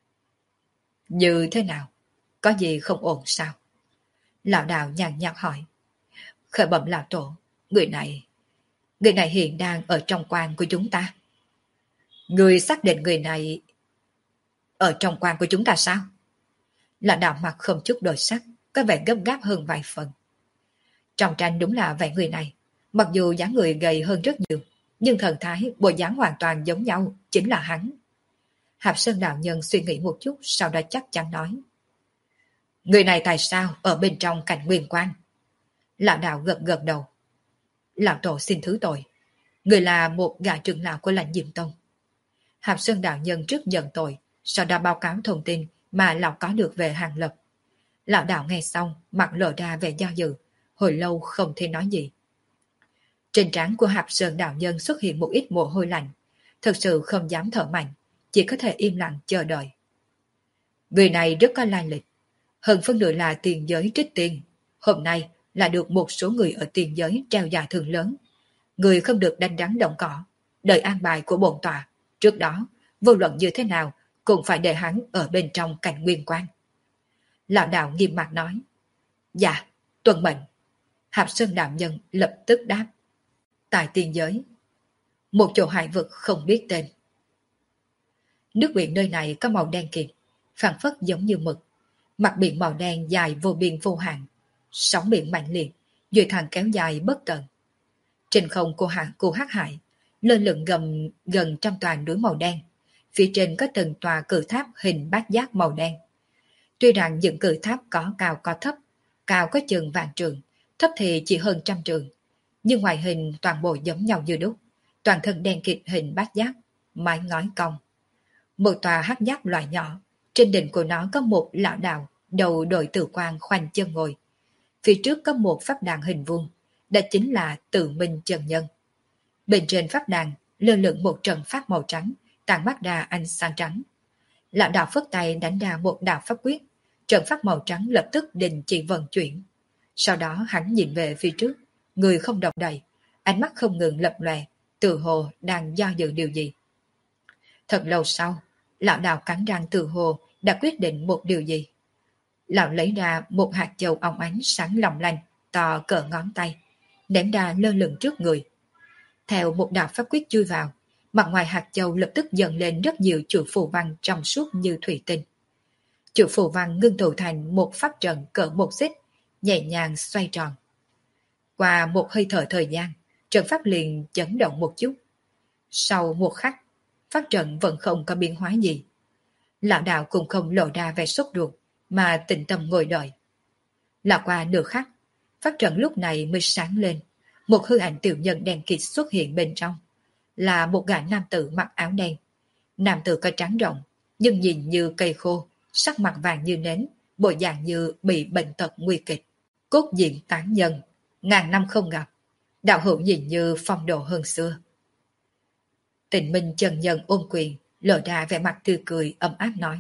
Như thế nào? Có gì không ổn sao? Lão đạo nhàn nhạt hỏi. Khởi bẩm lão tổ, người này hiện đang ở trong quan của chúng ta. Người xác định người này ở trong quan của chúng ta sao? Lão đạo mặt không chút đổi sắc, có vẻ gấp gáp hơn vài phần. Trong tranh đúng là vẻ người này, mặc dù dáng người gầy hơn rất nhiều, nhưng thần thái, bộ dáng hoàn toàn giống nhau, chính là hắn. Hạp Sơn đạo nhân suy nghĩ một chút, sau đó chắc chắn nói. Người này tại sao ở bên trong cảnh nguyên quan? Lão đạo gật gật đầu. Lão tổ xin thứ tội. Người là một gã trưởng lão của Lãnh Diệm Tông. Hạp Sơn đạo nhân trước nhận tội, sau đó báo cáo thông tin mà lão có được về Hàng Lập. Lão đạo nghe xong, mặt lộ ra vẻ do dự, hồi lâu không thể nói gì. Trên trán của Hạp Sơn đạo nhân xuất hiện một ít mồ hôi lạnh, thật sự không dám thở mạnh, chỉ có thể im lặng chờ đợi. Người này rất có lai lịch, hơn phân nửa là tiền giới trích tiền. Hôm nay là được một số người ở tiền giới treo giải thưởng lớn. Người không được đánh rắn động cỏ, đợi an bài của bổn tòa. Trước đó, vô luận như thế nào cũng phải để hắn ở bên trong cảnh nguyên quan. Lão đạo nghiêm mặt nói. Dạ, tuân mệnh. Hạp Sơn đạo nhân lập tức đáp. Tại tiền giới, một chỗ hải vực không biết tên. Nước biển nơi này có màu đen kịt, phảng phất giống như mực. Mặt biển màu đen dài vô biên vô hạn, sóng biển mạnh liệt, duyệt thẳng kéo dài bất tận. Trên không của Hắc Hải, lơ lửng gần trăm tòa núi màu đen, phía trên có từng tòa cự tháp hình bát giác màu đen. Tuy rằng những cự tháp có cao có thấp, cao có chừng vạn trượng, thấp thì chỉ hơn trăm trượng, nhưng ngoại hình toàn bộ giống nhau như đúc, toàn thân đen kịt hình bát giác, mái ngói cong. Một tòa hắc giáp loại nhỏ, trên đỉnh của nó có một lão đạo, đầu đội tử quan khoanh chân ngồi. Phía trước có một pháp đàn hình vuông, đó chính là Tự Minh chân nhân. Bên trên pháp đàn lơ lửng một trận pháp màu trắng, tàn mắt ra ánh sáng trắng. Lão đạo phất tay đánh ra một đạo pháp quyết, trận pháp màu trắng lập tức đình chỉ vận chuyển. Sau đó hắn nhìn về phía trước, người không động đậy, ánh mắt không ngừng lập lòe, tự hồ đang do dự điều gì. Thật lâu sau, lão đạo cắn răng tự hồ đã quyết định một điều gì. Lão lấy ra một hạt châu óng ánh sáng long lanh, to cỡ ngón tay, ném ra lơ lửng trước người. Theo một đạo pháp quyết chui vào, mặt ngoài hạt châu lập tức dần lên rất nhiều chữ phù văn trong suốt như thủy tinh. Chữ phù văn ngưng tụ thành một pháp trận cỡ một xích, nhẹ nhàng xoay tròn. Qua một hơi thở thời gian, trận pháp liền chấn động một chút. Sau một khắc, pháp trận vẫn không có biến hóa gì. Lão đạo cũng không lộ ra vẻ sốt ruột, mà tĩnh tâm ngồi đợi. Là qua nửa khắc, pháp trận lúc này mới sáng lên. Một hư ảnh tiểu nhân đen kịt xuất hiện bên trong. Là một gã nam tử mặc áo đen. Nam tử có trắng rộng, nhưng nhìn như cây khô, sắc mặt vàng như nến, bộ dạng như bị bệnh tật nguy kịch. Cốt diện tán nhân, ngàn năm không gặp, đạo hữu nhìn như phong độ hơn xưa. Tịnh Minh chân nhân ôm quyền, lộ ra vẻ mặt tươi cười ấm áp nói.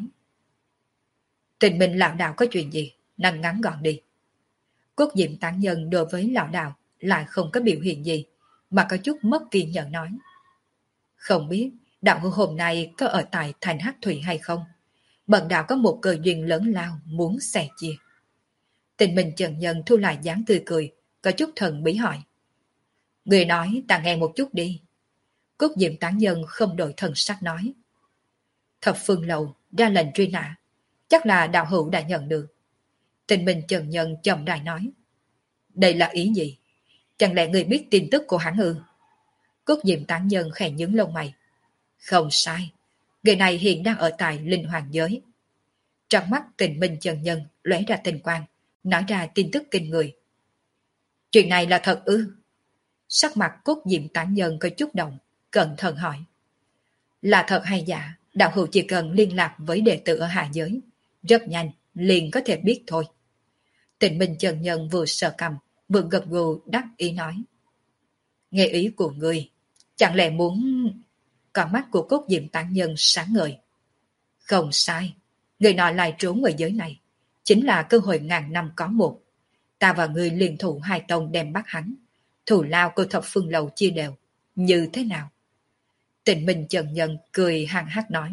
Tịnh Minh lão đạo có chuyện gì, năng ngắn gọn đi. Cốt diệm tán nhân đối với lão đạo lại không có biểu hiện gì, mà có chút mất kiên nhẫn nói. Không biết đạo hữu hôm nay có ở tại thành Hắc Thủy hay không? Bần đạo có một cơ duyên lớn lao muốn sẻ chia. Tịnh Minh chân nhân thu lại dáng tươi cười, có chút thần bí hỏi. Người nói ta nghe một chút đi. Cốt diệm tán nhân không đổi thần sắc nói. Thập phương lầu ra lệnh truy nã, chắc là đạo hữu đã nhận được. Tịnh Minh chân nhân chậm rãi nói. Đây là ý gì? Chẳng lẽ người biết tin tức của hắn ư? Cốt diệm tán nhân khẽ nhướng lông mày. Không sai, người này hiện đang ở tại linh hoàng giới. Trong mắt Tịnh Minh chân nhân lóe ra tình quang, nói ra tin tức kinh người. Chuyện này là thật ư? Sắc mặt cốt diệm tán nhân có chút động, cẩn thận hỏi. Là thật hay giả, đạo hữu chỉ cần liên lạc với đệ tử ở hạ giới. Rất nhanh, liền có thể biết thôi. Tịnh Minh chân nhân vừa sờ cầm, vừa gật gù đắc ý nói. Nghe ý của ngươi, chẳng lẽ muốn... Con mắt của cốt diệm tán nhân sáng ngời. Không sai, người nọ lại trốn ở giới này. Chính là cơ hội ngàn năm có một. Ta và ngươi liên thủ hai tông đem bắt hắn. Thủ lao của thập phương lầu chia đều. Như thế nào? Tịnh Minh chân nhân cười hằng hắc nói.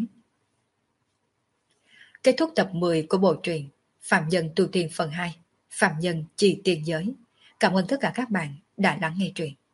Kết thúc tập 10 của bộ truyện Phạm Nhân Tu Tiên phần 2, Phạm Nhân Chi Tiên Giới. Cảm ơn tất cả các bạn đã lắng nghe truyện.